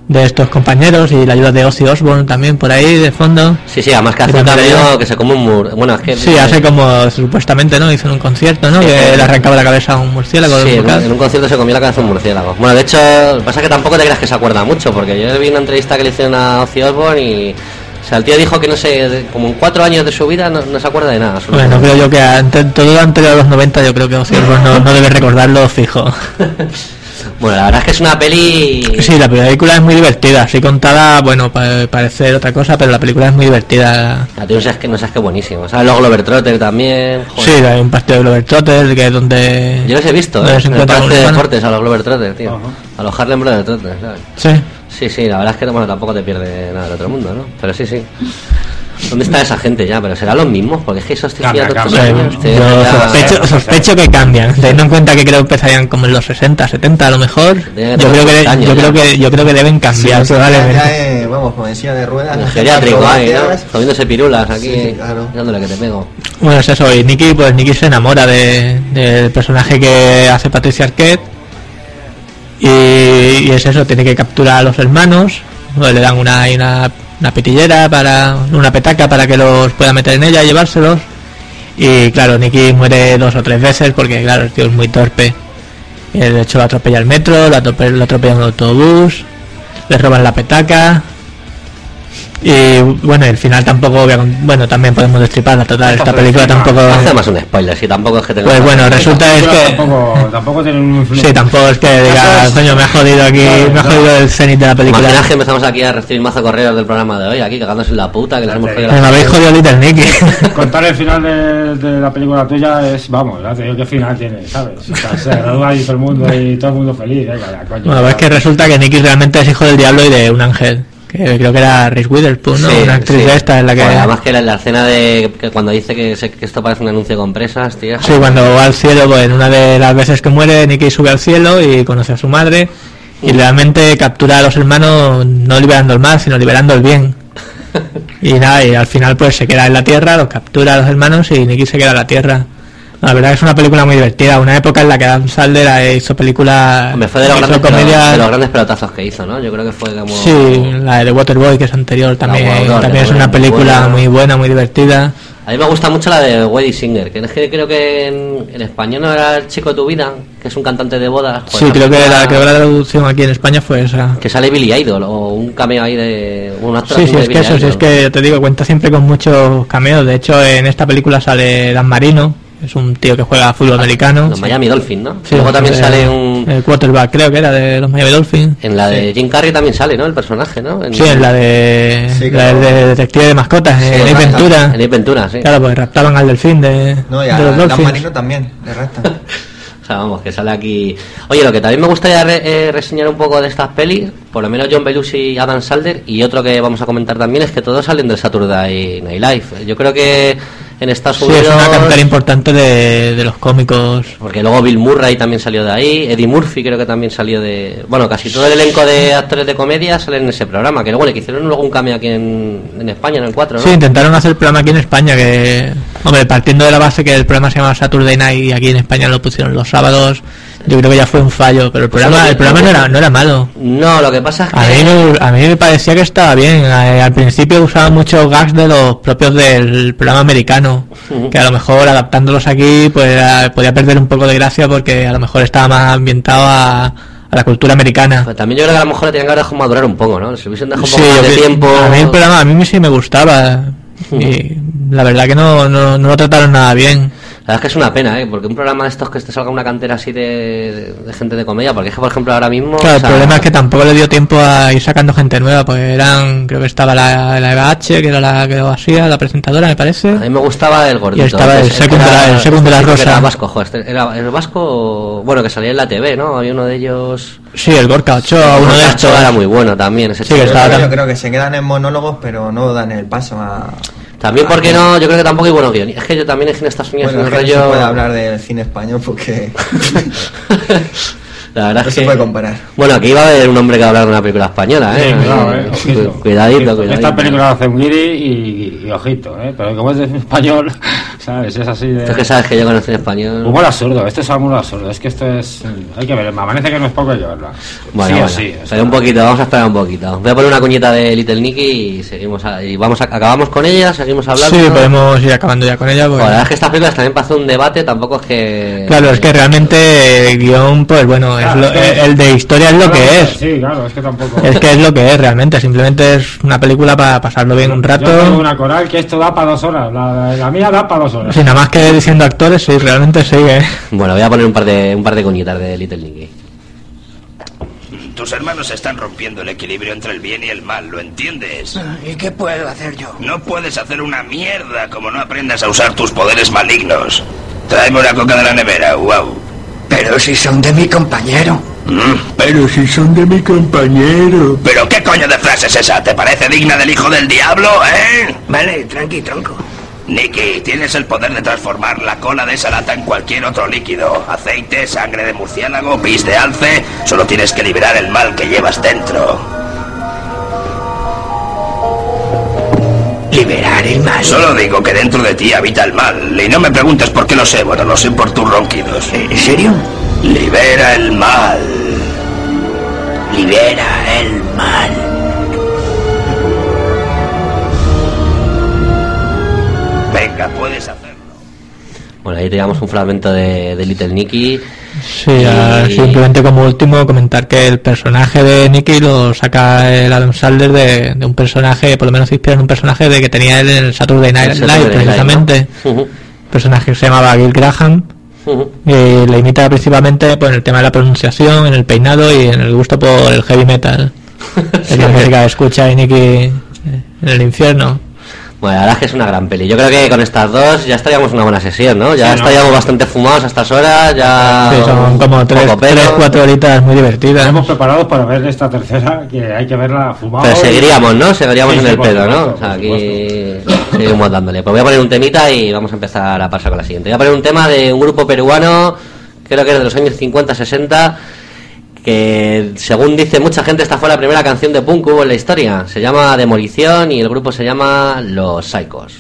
E: de estos compañeros y la ayuda de Ozzy Osbourne también por ahí de fondo.
C: Sí, sí, además que hace
E: Y
C: un
E: también-
C: cameo que se come un mur. Bueno, es que.
E: Sí, hace como supuestamente, ¿no? Hizo en un concierto, ¿no?
C: Sí,
E: que
C: sí.
E: le arrancaba la cabeza a un murciélago.
C: Sí,
E: del
C: en un,
E: vocal.
C: en un concierto se comió la cabeza de un murciélago. Bueno, de hecho, lo que pasa es que tampoco te creas que se acuerda mucho, porque yo vi una entrevista que le hicieron a Ozzy Osbourne y. O sea, el tío dijo que no sé, de- como en cuatro años de su vida no, no se acuerda de nada.
E: Bueno, creo yo que ante, todo lo anterior a los noventa yo creo que Ozzy Osbourne no, no debe recordarlo fijo.
C: Bueno, la verdad es que es una peli.
E: Sí, la película es muy divertida, así contada, bueno, pa- parece otra cosa, pero la película es muy divertida.
C: A ti no sabes que no sabes que buenísimo. ¿Sabes? Luego Globetrotter también. Joder.
E: Sí, hay un partido de Globetrotters que es donde...
C: Yo los he visto,
E: donde
C: ¿eh?
E: se
C: En el
E: encuentran
C: parque de
E: humanos.
C: deportes a los Globetrotter, tío.
D: Ajá.
C: A los Harlem Globetrotters, ¿sabes?
E: Sí.
C: Sí, sí, la verdad es que bueno, tampoco te pierde nada del otro mundo, ¿no? Pero sí, sí. ¿Dónde está esa gente ya? Pero serán los mismos, porque es que esos tíos
D: Cambia,
C: ya todos
D: cambia.
C: estos
E: Sí,
C: años, tío,
E: yo
C: ya-
E: sospecho, sospecho que cambian, teniendo en cuenta que creo que empezarían como en los sesenta, setenta a lo mejor.
C: Deben
E: Yo
C: tener
E: creo que
C: cuarenta años
E: yo
C: ya.
E: creo que yo creo que deben cambiar
F: Sí,
E: probablemente.
F: ya, eh, vamos, como decía, de ruedas.
C: En el
F: haciendo
C: geriátrico ahí, ¿no?
F: acrobacias.
C: Comiéndose pirulas aquí,
F: Sí, claro.
C: dándole que te pego.
E: Bueno, es eso, y Nicky, pues Nicky se enamora de, del personaje que hace Patricia Arquette y, y es eso, tiene que capturar a los hermanos, pues le dan una, una, una petillera, para una petaca para que los pueda meter en ella y llevárselos. Y claro, Nicky muere dos o tres veces porque claro, el tío es muy torpe. Y, de hecho lo atropella el metro, lo atropella, lo atropella un autobús, le roban la petaca. Y bueno, el final tampoco voy a con- bueno, también podemos destriparla total, esta película tampoco
C: Hace más un spoiler, si tampoco es que tenga.
E: pues bueno, resulta es que
D: Tampoco, tampoco tiene un influencia.
E: sí, tampoco es que diga, coño, me ha jodido aquí, me ha jodido el cenit de la película.
C: Imaginas que empezamos aquí a recibir mazo correos del programa de hoy, aquí cagándose en la puta, que les hemos jodido
E: Me
C: la...
E: habéis jodido Little Nicky.
D: Contar el final de, de la película tuya es, vamos, ya te digo qué final tiene, ¿sabes? O sea, se gradúa y todo el mundo y todo el mundo feliz, venga, ya, coño.
E: Bueno, es que resulta que Nicky realmente es hijo del diablo y de un ángel, que creo que era Reese Witherspoon, ¿no?
C: Sí,
E: Una actriz
C: sí.
E: de esta en la que...
C: Bueno, además que la, la escena de que cuando dice que, se- que esto parece un anuncio con presas, tío.
E: Sí, cuando va al cielo, pues en una de las veces que muere, Nicky sube al cielo y conoce a su madre y realmente captura a los hermanos no liberando el mal, sino liberando el bien. Y nada, y al final pues se queda en la tierra, los captura a los hermanos y Nicky se queda en la tierra. La verdad que es una película muy divertida, una época en la que Adam Sandler hizo películas,
C: Me fue de los,
E: hizo
C: grandes,
E: comedias-
C: de los grandes pelotazos que hizo, ¿no? Yo creo que fue como...
E: Sí, la de The Waterboy, que es anterior, también,
C: Waterboy,
E: también es
C: muy
E: una película
C: buena.
E: muy buena, muy divertida.
C: A mí me gusta mucho la de Wedding Singer, que es que creo que en, en español no era El chico de tu vida, que es un cantante de bodas. Pues,
E: Sí, creo que,
C: la-
E: la, creo que la traducción aquí en España fue esa.
C: Que sale Billy Idol, o un cameo ahí de... Un actor
E: Sí,
C: así
E: sí,
C: de
E: es que
C: Billy
E: eso, sí,
C: Idol.
E: es que te digo, cuenta siempre con muchos cameos. De hecho, en esta película sale Dan Marino, es un tío que juega fútbol americano.
C: Los Miami Dolphins, ¿no?
E: Sí,
C: Luego también
E: el-
C: sale un...
E: El quarterback, creo que era de los Miami Dolphins.
C: En la de Jim Carrey también sale, ¿no? El personaje, ¿no? En,
E: Sí, en la de,
F: Sí,
E: la
F: claro.
E: de detective de mascotas,
C: Sí,
E: en Ace
C: en
E: Ventura.
C: En Ace Ventura, sí.
E: Claro, pues raptaban al delfín de,
F: No, y
E: de
F: a
E: los
F: Dan
E: Dolphins.
F: Marino también, le restan.
C: O sea, vamos, que sale aquí... Oye, lo que también me gustaría re- eh, reseñar un poco de estas pelis, por lo menos John Belushi y Adam Sandler, y otro que vamos a comentar también es que todos salen del Saturday Night Live. Yo creo que en Estados
E: Sí,
C: Unidos...
E: es una cantera importante de, de los cómicos.
C: Porque luego Bill Murray también salió de ahí, Eddie Murphy creo que también salió de... Bueno, casi todo el elenco de actores de comedia salen en ese programa, que luego le hicieron luego un cameo aquí en, en España, en el cuatro, ¿no?
E: Sí, intentaron hacer el programa aquí en España, que, hombre, partiendo de la base que el programa se llama Saturday Night y aquí en España lo pusieron los sábados, yo creo que ya fue un fallo, pero el
C: Pues
E: programa,
C: lo que-
E: el programa no era, no era malo.
C: No, lo que pasa es que...
E: A mí, me- a mí me parecía que estaba bien. Eh, Al principio usaban muchos gags de los propios del programa americano,
C: Ujú.
E: que a lo mejor adaptándolos aquí pues eh, podía perder un poco de gracia porque a lo mejor estaba más ambientado a, a la cultura americana.
C: Pues también yo creo que a lo mejor le tenían que haber dejado madurar un poco, ¿no? Si le hubiesen dejado un
E: Sí,
C: poco más de
E: yo-
C: tiempo...
E: a mí el programa a mí sí me gustaba y la verdad que no, no, no lo trataron nada bien.
C: La verdad es que es una pena, ¿eh? Porque un programa de estos que te salga una cantera así de, de, de gente de comedia, porque es que, por ejemplo, ahora mismo...
E: Claro,
C: o sea,
E: el problema es que tampoco le dio tiempo a ir sacando gente nueva, pues eran, creo que estaba la, la Eva H, que era la que lo hacía, la presentadora me parece.
C: A mí me gustaba el gordito.
E: Y estaba
C: que
E: el
C: es- que
E: segundo de la-
C: era-
E: el segundo de la
C: este chico que
E: Rosa.
C: Era vasco, jo, este- era el vasco, bueno, que salía en la T V, ¿no? Había uno de ellos...
E: Sí, el Gorka Ochoa, uno de
C: Gorka
E: estos.
C: Ochoa era muy bueno también, ese
E: Sí, que
C: chico.
E: estaba
F: Yo
E: tan-
F: creo que se quedan en monólogos, pero no dan el paso a...
C: También porque no, yo creo que tampoco hay buenos guiones. Es que yo también es que en Estados Unidos
F: Bueno,
C: en
F: es
C: el
F: que no se
C: rollo...
F: puede hablar del cine español porque...
C: La La verdad
F: no
C: es
F: se
C: que...
F: puede comparar.
C: Bueno, aquí va a haber un hombre que va a hablar de una película española, ¿eh?
D: Sí, cuidado, eh, ojito.
C: Cuidadito, cuidadito.
D: Esta película hace un guiri y, y ojito, ¿eh? Pero como es de español, ¿sabes? Es así de...
C: Esto es que sabes que yo conozco en español.
D: Humor absurdo, esto es humor absurdo. Es que esto es... Hay que ver, me amanece que no es poco hay que verla.
C: Bueno,
D: sí
C: bueno,
D: o sí.
C: espera un poquito, vamos a esperar un poquito. Voy a poner una cuñita de Little Nicky y seguimos a- y vamos a- acabamos con ella, seguimos hablando.
E: Sí, podemos ir acabando ya con ella. Porque...
C: Bueno, la verdad es que estas películas también para hacer un debate tampoco es que...
E: Claro, es que realmente el guión, pues bueno, es
D: Claro,
E: lo-
D: es que-
E: el de historia es lo que es.
D: Sí, claro, es que tampoco...
E: Es que es lo que es realmente, simplemente es una película para pasarlo bien un
D: Yo tengo
E: rato.
D: una coral que esto da para dos horas. La, la mía da para dos horas.
E: Sin nada más que diciendo actores, sí, realmente sí, ¿eh?
C: Bueno, voy a poner un par de un par de cuñitas de Little Nicky.
J: Tus hermanos están rompiendo el equilibrio entre el bien y el mal, ¿lo entiendes?
I: ¿Y qué puedo hacer yo?
J: No puedes hacer una mierda como no aprendas a usar tus poderes malignos. Tráeme una coca de la nevera, wow.
I: Pero si son de mi compañero.
J: Mm, pero si son de mi compañero. ¿Pero qué coño de frase es esa? ¿Te parece digna del hijo del diablo, eh?
I: Vale, tranqui, tronco.
J: Nicky, tienes el poder de transformar la cola de esa lata en cualquier otro líquido. Aceite, sangre de murciélago, pis de alce. Solo tienes que liberar el mal que llevas dentro.
I: Liberar el mal.
J: Solo digo que dentro de ti habita el mal. Y no me preguntes por qué lo sé, bueno, lo sé por tus ronquidos.
I: ¿En serio?
J: Libera el mal.
I: Libera el mal.
J: Venga, puedes hacerlo.
C: Bueno, ahí teníamos un fragmento de, de Little Nicky.
E: Sí, ah,
C: Y-
E: simplemente como último comentar que el personaje de Nicky lo saca el Adam Sandler de, de un personaje, por lo menos se inspira en un personaje de que tenía él en el Saturday Night
C: El
E: Live,
C: Saturday Night,
E: precisamente.
C: ¿no? Ujú,
E: Personaje que se llamaba Gil Graham.
C: ujú.
E: Y le imita principalmente pues, en el tema de la pronunciación, en el peinado y en el gusto por el heavy metal. Es la música que escucha y Nicky eh, en el infierno.
C: Bueno, la verdad es que es una gran peli. Yo creo que con estas dos ya estaríamos una buena sesión, ¿no? Ya
D: Sí, ¿no?
C: estaríamos bastante fumados a estas horas, ya...
E: Sí, son como tres,
C: poco pelo.
E: tres, cuatro horitas muy divertidas.
D: Estamos preparados para ver esta tercera, que hay que verla fumada.
C: Pero seguiríamos, ¿no? Seguiríamos
D: Sí,
C: en
D: sí,
C: el
D: por
C: pedo, ¿no?
D: supuesto,
C: O sea,
D: por
C: aquí seguimos dándole. Pues voy a poner un temita y vamos a empezar a pasar con la siguiente. Voy a poner un tema de un grupo peruano, creo que es de los años cincuenta sesenta, que según dice mucha gente esta fue la primera canción de punk que hubo en la historia. Se llama Demolición y el grupo se llama Los Psychos.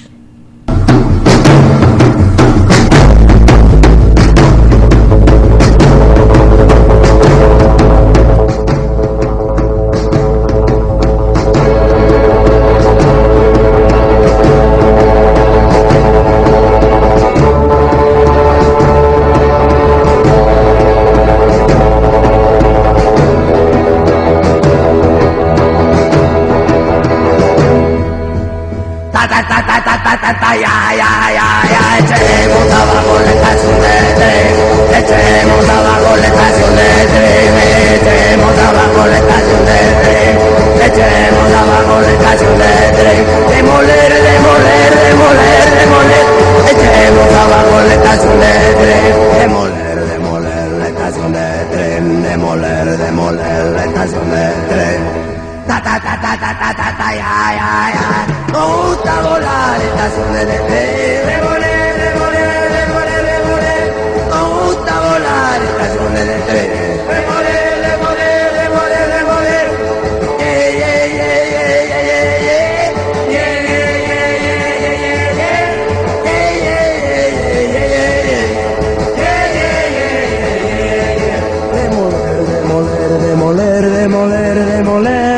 I: Ta ta ta ta ta ta ta ta ya ya ya ya echemos abajo la estación de tren, echemos abajo la estación de tren, echemos abajo la estación de tren, echemos abajo la estación de tren, demoler, demoler, demoler, demoler, echemos abajo la estación de tren, demoler, demoler la estación de tren, demoler, demoler la estación de tren. Ta ta ta ta ta ta ta ta ya ya ya. Nos gusta volar estaciones de tren. Demoler, demoler, demoler, demoler. Nos gusta volar estaciones de tren. Demoler, demoler, demoler, demoler. Yeah, yeah, yeah, yeah, yeah, yeah, yeah. Yeah, yeah, yeah, yeah, yeah, yeah, yeah. Yeah, yeah, yeah, yeah, yeah, yeah. Yeah, yeah, yeah, yeah, yeah, yeah. Demoler, demoler, demoler, demoler, demoler.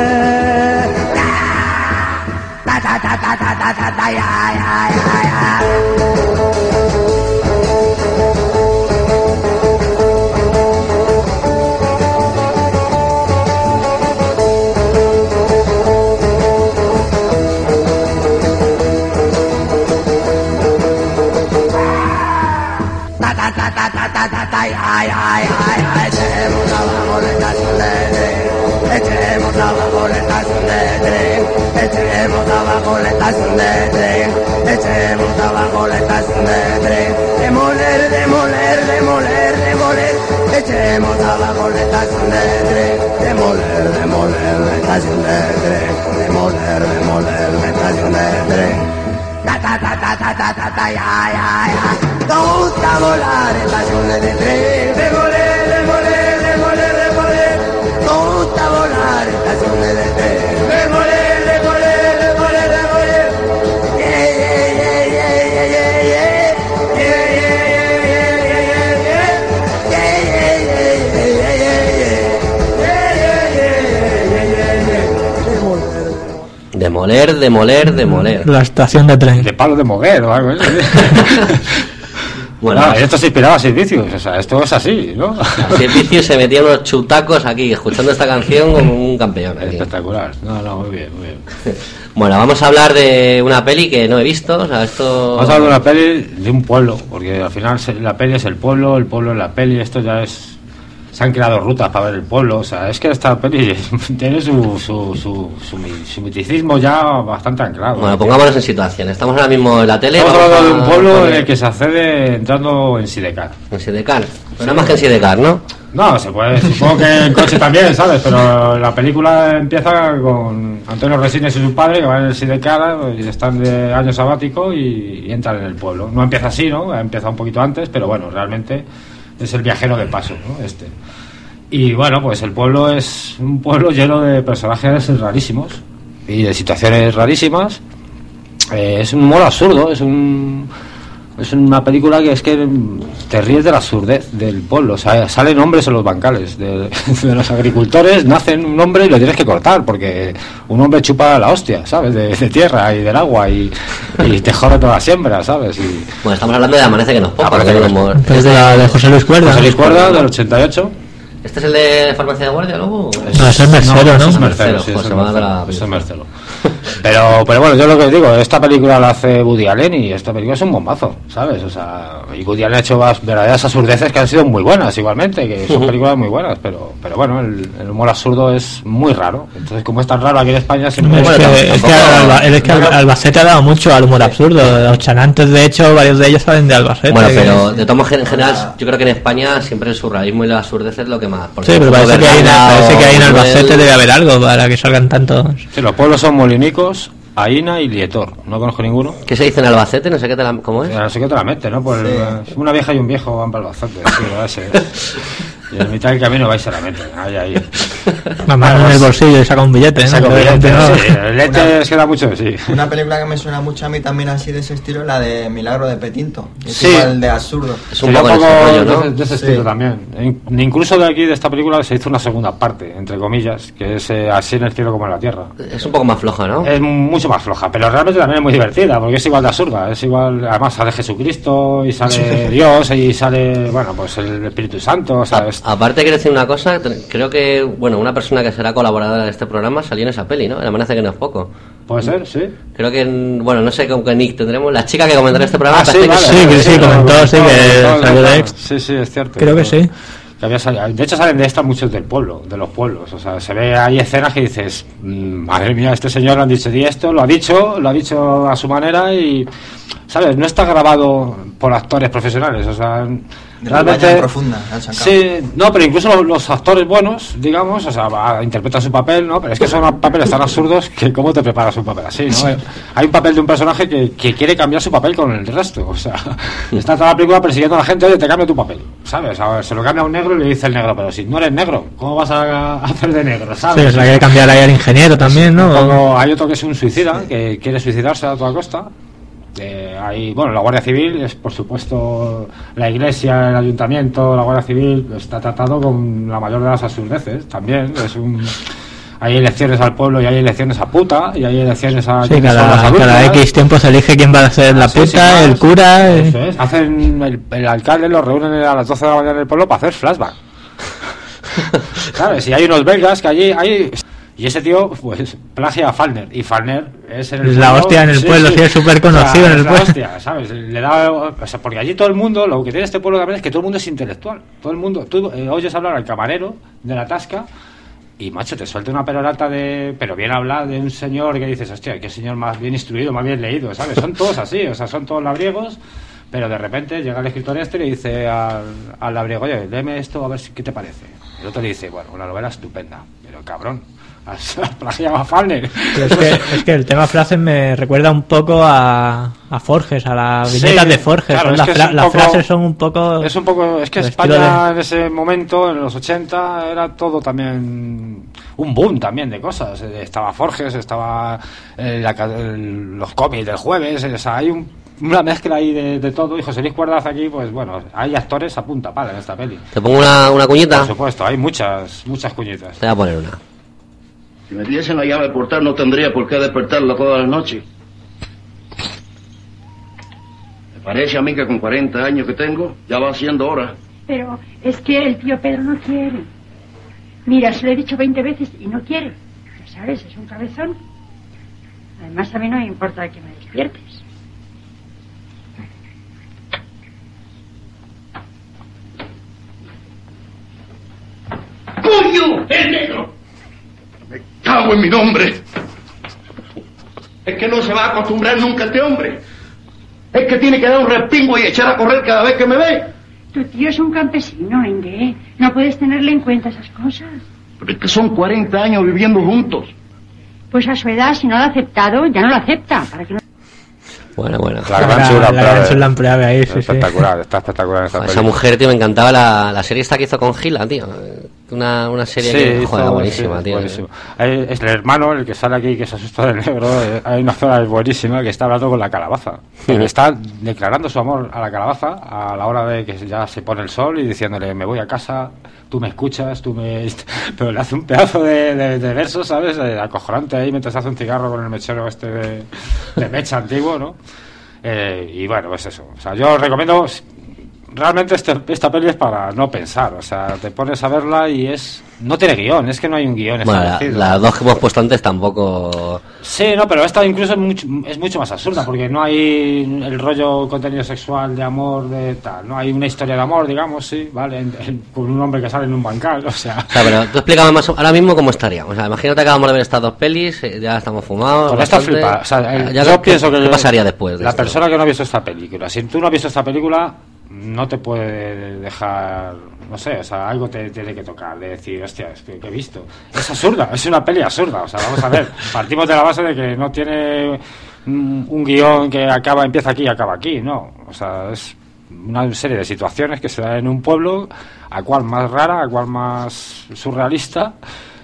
I: Ta ta ta ta ta ta ta ta ya ya ya ya. Ta ta ta ta ta ta ta ta ya ya ya ya. Echemos abajo la estación de tren. Echemos abajo la estación de tren. Echemos abajo la estación de tren. Echemos abajo la estación de tren. Demoler, demoler, demoler, demoler. Echemos abajo la estación de tren. Demoler, demoler la estación de tren. Demoler, demoler la estación de tren. Ta ta ta ta ta ta ta ta ya ya ya. Nos gusta volar estaciones de tren. Demoler, demoler, demoler, gusta volar, estaciones de tren. Demoler, demoler, demoler, demoler. Yeah, yeah, yeah, yeah, yeah, yeah, yeah. Yeah, yeah, yeah, yeah, yeah, yeah, yeah. Yeah, yeah, yeah, yeah, yeah, yeah, yeah. Yeah, yeah, yeah, yeah, yeah, yeah.
C: Demoler, demoler, demoler.
E: La estación de tren.
D: De palo de moguer o algo así.
C: Bueno,
D: Ah, esto se inspiraba a Sid Vicious, o sea, esto es así, ¿no?
C: así el vicio se metía unos chutacos aquí, escuchando esta canción como un campeón. Aquí.
D: Espectacular. No, no, muy bien, muy bien.
C: Bueno, vamos a hablar de una peli que no he visto, o sea, esto...
D: Vamos a hablar de una peli de un pueblo, porque al final se- la peli es el pueblo, el pueblo es la peli, esto ya es... Se han creado rutas para ver el pueblo, o sea, es que esta peli tiene su, su, su, su, mi- su miticismo ya bastante anclado.
C: Bueno, pongámonos en situación. Estamos ahora mismo en la tele.
D: Estamos
C: vamos
D: hablando de
C: a
D: un pueblo
C: poner-
D: en el que se accede entrando en Sidecar.
C: En Sidecar. Pero nada más que en Sidecar, ¿no?
D: No, se puede, supongo que en coche también, ¿sabes? Pero la película empieza con Antonio Resines y su padre que van en el Sidecar y están de año sabático y, y entran en el pueblo. No empieza así, ¿no? Empieza un poquito antes, pero bueno, realmente es el viajero de paso, ¿no? Este. Y bueno, pues el pueblo es un pueblo lleno de personajes rarísimos y de situaciones rarísimas. Eh, es un humor absurdo, es un es una película que es que te ríes de la absurdez del pueblo. O sea, salen hombres en los bancales de, de los agricultores, nacen un hombre y lo tienes que cortar porque un hombre chupa la hostia, ¿sabes? De, de tierra y del agua y, y te jode toda la siembra, ¿sabes? Y,
C: Bueno, estamos hablando de Amanece que nos popa,
D: Amanece
C: que
D: que
C: es
D: nos
C: un humor.
E: Pero es de la de José Luis Cuerda.
D: José Luis Cuerda, del ochenta y ocho.
C: ¿Este es el de Farmacia de Guardia, luego?
E: No, ese es Mercero, ¿no?
D: Es
C: Mercero,
D: Mercero, sí,
C: José
D: es
C: Manuel de la
D: Mercero, es
C: película.
D: Mercero. Pero, pero bueno, yo lo que digo, esta película la hace Woody Allen y esta película es un bombazo, ¿sabes? O sea, y Woody Allen ha hecho vas- verdaderas absurdeces que han sido muy buenas igualmente, que son películas muy buenas, pero, pero bueno, el, el humor absurdo es muy raro. Entonces, como es tan raro aquí en España, siempre...
E: Es
C: Bueno,
E: que,
C: tampoco-
E: es que, Alba- es que Alba- Albacete ha dado mucho al humor absurdo. Los chanantes, de hecho, varios de ellos salen de Albacete.
C: Bueno,
E: que-
C: pero de todos modos, en general, yo creo que en España siempre el surrealismo y la absurdez es lo que más. porque
E: Sí, pero parece que, hay,
C: Berlanga
E: parece que ahí en
C: o
E: Albacete
C: Manuel-
E: debe haber algo para que salgan tantos.
D: Sí, los pueblos son Molinicos, Aína y Lietor. No conozco ninguno.
C: ¿Qué se dice en Albacete? No sé qué te la... ¿Cómo es?
D: No sé qué te la mete, ¿no? Pues,
F: Sí.
D: una vieja y un viejo van para el Albacete. Sí, ese es. Y en mitad del camino vais y se la meten. Ahí, ahí.
E: La mano en el bolsillo y saca un billete, ¿no?
D: Saca un
E: De
D: billete,
E: repente, ¿no?
D: sí. El leche es que da mucho, sí.
F: Una película que me suena mucho a mí también así de ese estilo, la de Milagro de Petinto. Es
D: Sí.
F: igual de absurdo.
C: Es un
D: Sería
C: poco en ese rollo, ¿no?
D: de, ese- de ese
F: Sí.
D: estilo también. In- incluso de aquí, de esta película, se hizo una segunda parte, entre comillas, que es eh, así en el cielo como en la tierra.
C: Es un poco más floja, ¿no?
D: Es mucho más floja, pero realmente también es muy divertida, porque es igual de absurda. Es igual, además sale Jesucristo y sale Dios y sale, bueno, pues el Espíritu Santo, o sea, es-
C: Aparte, quiero decir una cosa, te- creo que, bueno, una persona que será colaboradora de este programa salió en esa peli, ¿no? El Amanece que no es poco.
D: puede ser, sí.
C: Creo que, en- bueno, no sé con qué nick tendremos. La chica que comentará este programa...
D: Ah, sí,
C: parece que-
D: vale,
E: sí, que sí, comentó, sí, que
D: comentó,
E: salió de
D: comentó.
E: ex.
D: Sí, sí, es cierto.
E: Creo que sí.
D: Que había salido- de hecho salen de estas muchos del pueblo, de los pueblos, o sea, se ve hay escenas que dices, "Mm, madre mía, este señor lo han dicho di esto, lo ha dicho, lo ha dicho a su manera y, sabes, no está grabado por actores profesionales, o sea,
F: De
D: realmente
F: raya profunda, han sacado.
D: sí, no, pero incluso los, los actores buenos, digamos, o sea, va- interpretan su papel, ¿no? Pero es que son papeles tan absurdos que cómo te preparas un papel así, ¿no? Hay un papel de un personaje que, que quiere cambiar su papel con el resto, o sea, está toda la película persiguiendo a la gente, oye, te cambio tu papel, ¿sabes? A ver, se lo cambia a un negro y le dice el negro, pero si no eres negro, ¿cómo vas a hacer de negro,
E: Sí,
D: sabes?
E: se la quiere cambiar ahí al ingeniero también,
D: Un
E: ¿no?
D: poco- hay otro que es un suicida, que quiere suicidarse a toda costa. Eh, hay, bueno, la Guardia Civil es, por supuesto, la Iglesia, el Ayuntamiento, la Guardia Civil está tratado con la mayor de las absurdeces. También es un, hay elecciones al pueblo y hay elecciones a puta y hay elecciones a
E: Sí,
D: quiénes son las
E: cada,
D: adúlteras.
E: cada X tiempo se elige quién va a ser la
D: Sí,
E: puta,
D: sin más.
E: el cura. eh.
D: Eso es. Hacen el, el alcalde lo reúnen a las doce de la mañana en el pueblo para hacer flashback. ¿Sabes? Y hay unos belgas que allí hay. Y ese tío, pues, plagia a Falner. Y Falner es en el
E: Es la hostia en el pueblo, sí, es súper conocido en el
D: es la
E: pueblo.
D: hostia, ¿sabes? Le da, o sea, porque allí todo el mundo, lo que tiene este pueblo también es que todo el mundo es intelectual. Todo el mundo, tú eh, oyes hablar al camarero de la tasca y, macho, te suelta una perorata de, pero bien hablada de un señor que dices, hostia, qué señor más bien instruido, más bien leído, ¿sabes? Son todos así, o sea, son todos labriegos. Pero de repente llega el escritor este y le dice al, al labriego, oye, léeme esto a ver si- qué te parece. El otro le dice, bueno, una novela estupenda, pero cabrón, has plagiado a Faulkner.
E: Pero es, que, es que el tema frases me recuerda un poco a, a Forges, a las viñetas
D: Sí,
E: de Forges.
D: claro,
E: Son
D: es
E: las,
D: que es
E: fra-
D: un
E: las
D: poco-
E: frases son un poco...
D: Es un poco, es que
E: el
D: España
E: estilo de-
D: en ese momento, en los ochenta, era todo también un boom también de cosas. Eh, Estaba Forges, estaba eh, la ca- el- los cómics del jueves, o sea, hay un, una mezcla ahí de, de todo. Y José Luis Cuerdas aquí, pues bueno, hay actores a punta pala en esta peli.
C: ¿Te pongo una, una cuñita?
D: Por supuesto, hay muchas, muchas cuñitas.
C: Te voy a poner una.
K: Si me diesen la llave del portal no tendría por qué despertarla toda la noche. Me parece a mí que con cuarenta años que tengo, ya va siendo hora.
L: Pero es que el tío Pedro no quiere. Mira, se lo he dicho veinte veces y no quiere. Ya sabes, es un cabezón. Además, a mí no me importa que me despiertes.
K: ¡Coño! ¡El negro! Me cago en mi nombre. Es que no se va a acostumbrar nunca este hombre. Es que tiene que dar un respingo y echar a correr cada vez que me ve.
L: Tu tío es un campesino, Engue. No puedes tenerle en cuenta esas cosas.
K: Pero es que son cuarenta años viviendo juntos.
L: Pues a su edad, si no lo ha aceptado, ya no lo acepta. ¿Para que no?
C: Bueno, bueno.
D: La gran
E: La-
D: chula,
E: la gran chula Amprave ahí, sí, sí.
D: espectacular, está espectacular esta
C: Joder,
D: peli.
C: esa mujer, tío, me encantaba la, la serie esta que hizo con Gila, tío. Una, una serie
D: Sí,
C: que,
D: hizo-
C: joder, buenísima,
D: sí,
C: tío.
D: buenísimo. Hay- es el hermano, el que sale aquí, que se asusta del negro. eh, Hay una zona buenísima que está hablando con la calabaza. Que está declarando su amor a la calabaza a la hora de que ya se pone el sol y diciéndole, me voy a casa, tú me escuchas, tú me... Pero le hace un pedazo de, de, de verso, ¿sabes? Eh, acojonante ahí mientras hace un cigarro con el mechero este de, de mecha antiguo, ¿no? Eh, y bueno, pues eso. O sea, yo recomiendo... Realmente este, esta peli es para no pensar, o sea, te pones a verla y es... No tiene guión, es que no hay un guión
C: Bueno, la-
D: establecido.
C: las dos que hemos puesto antes tampoco...
D: Sí, no, pero esta incluso es mucho, es mucho más absurda, porque no hay el rollo contenido sexual de amor, de tal, no hay una historia de amor, digamos, sí, vale, en- en- con un hombre que sale en un bancal, o sea...
C: O sea, pero tú explícame más o- ahora mismo cómo estaríamos. O sea, imagínate que acabamos de ver estas dos pelis, eh, ya estamos fumados.
D: Con esta
C: bastante.
D: flipa, o sea, el-
C: Ya,
D: yo
C: ¿qué-
D: pienso que
C: ¿Qué pasaría después de
D: la
C: esto?
D: persona que no ha visto esta película, si tú no has visto esta película, no te puede dejar, no sé, o sea, algo te tiene que tocar, de decir, hostia, es que, que he visto. Es absurda, es una peli absurda, o sea, vamos a ver, partimos de la base de que no tiene un, un guión que acaba, empieza aquí y acaba aquí, no, o sea, es una serie de situaciones que se dan en un pueblo, a cual más rara, a cual más surrealista.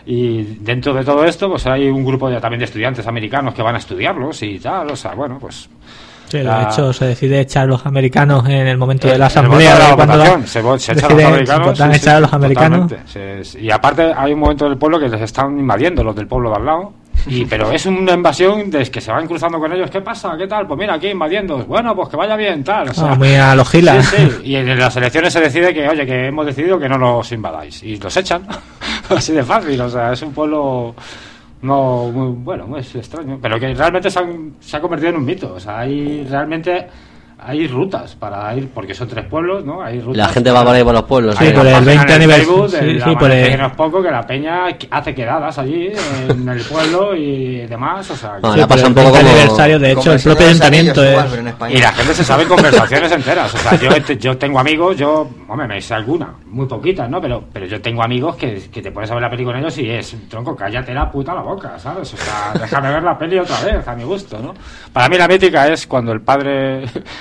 D: Y dentro de todo esto, pues hay un grupo de, también de estudiantes americanos que van a estudiarlos y tal, o sea, bueno, pues...
E: Sí, de
D: la-
E: hecho se decide echar a los americanos en el momento de
D: en
E: la
D: el momento
E: asamblea.
D: de la
E: cuando
D: votación,
E: va-
D: se, vo- se echan a los
E: deciden-
D: americanos.
E: van a
D: sí,
E: echar a
D: sí,
E: los americanos.
D: totalmente. Se- y aparte hay un momento del pueblo que les están invadiendo los del pueblo de al lado. Y, pero es una invasión de que se van cruzando con ellos. ¿Qué pasa? ¿Qué tal? Pues mira, aquí invadiendo. Bueno, pues que vaya bien, tal. O sea,
E: Ah, muy a los Gila.
D: Sí, sí. Y en las elecciones se decide que, oye, que hemos decidido que no los invadáis. Y los echan. Así de fácil. O sea, es un pueblo... No, muy, bueno, muy extraño. Pero que realmente se, han- se ha convertido en un mito. O sea, hay realmente... Hay rutas para ir, porque son tres pueblos, ¿no? Hay rutas.
C: La gente va por ahí por los pueblos.
E: Sí,
C: ¿eh?
E: por el
D: Página
E: veinte
D: en
E: aniversario.
D: Facebook,
E: Sí,
D: de la
E: sí, por
D: Amanece
E: el-
D: que no es poco, que la peña hace quedadas allí en el pueblo y demás, o sea...
C: Bueno,
D: que-
C: la pasa un
E: por el
C: poco como...
E: aniversario, de hecho,
F: Como
E: el
F: el Señor
E: propio
F: de los
E: ayuntamiento
F: Anillos,
E: es...
F: igual, pero en español.
D: Y la gente se sabe conversaciones enteras, o sea, yo, yo tengo amigos, yo, hombre, me sé alguna, muy poquitas, ¿no? Pero, pero yo tengo amigos que, que te pones a ver la peli con ellos y es, tronco, cállate la puta la boca, ¿sabes? O sea, déjame ver la peli otra vez, a mi gusto, ¿no? Para mí la mítica es cuando el padre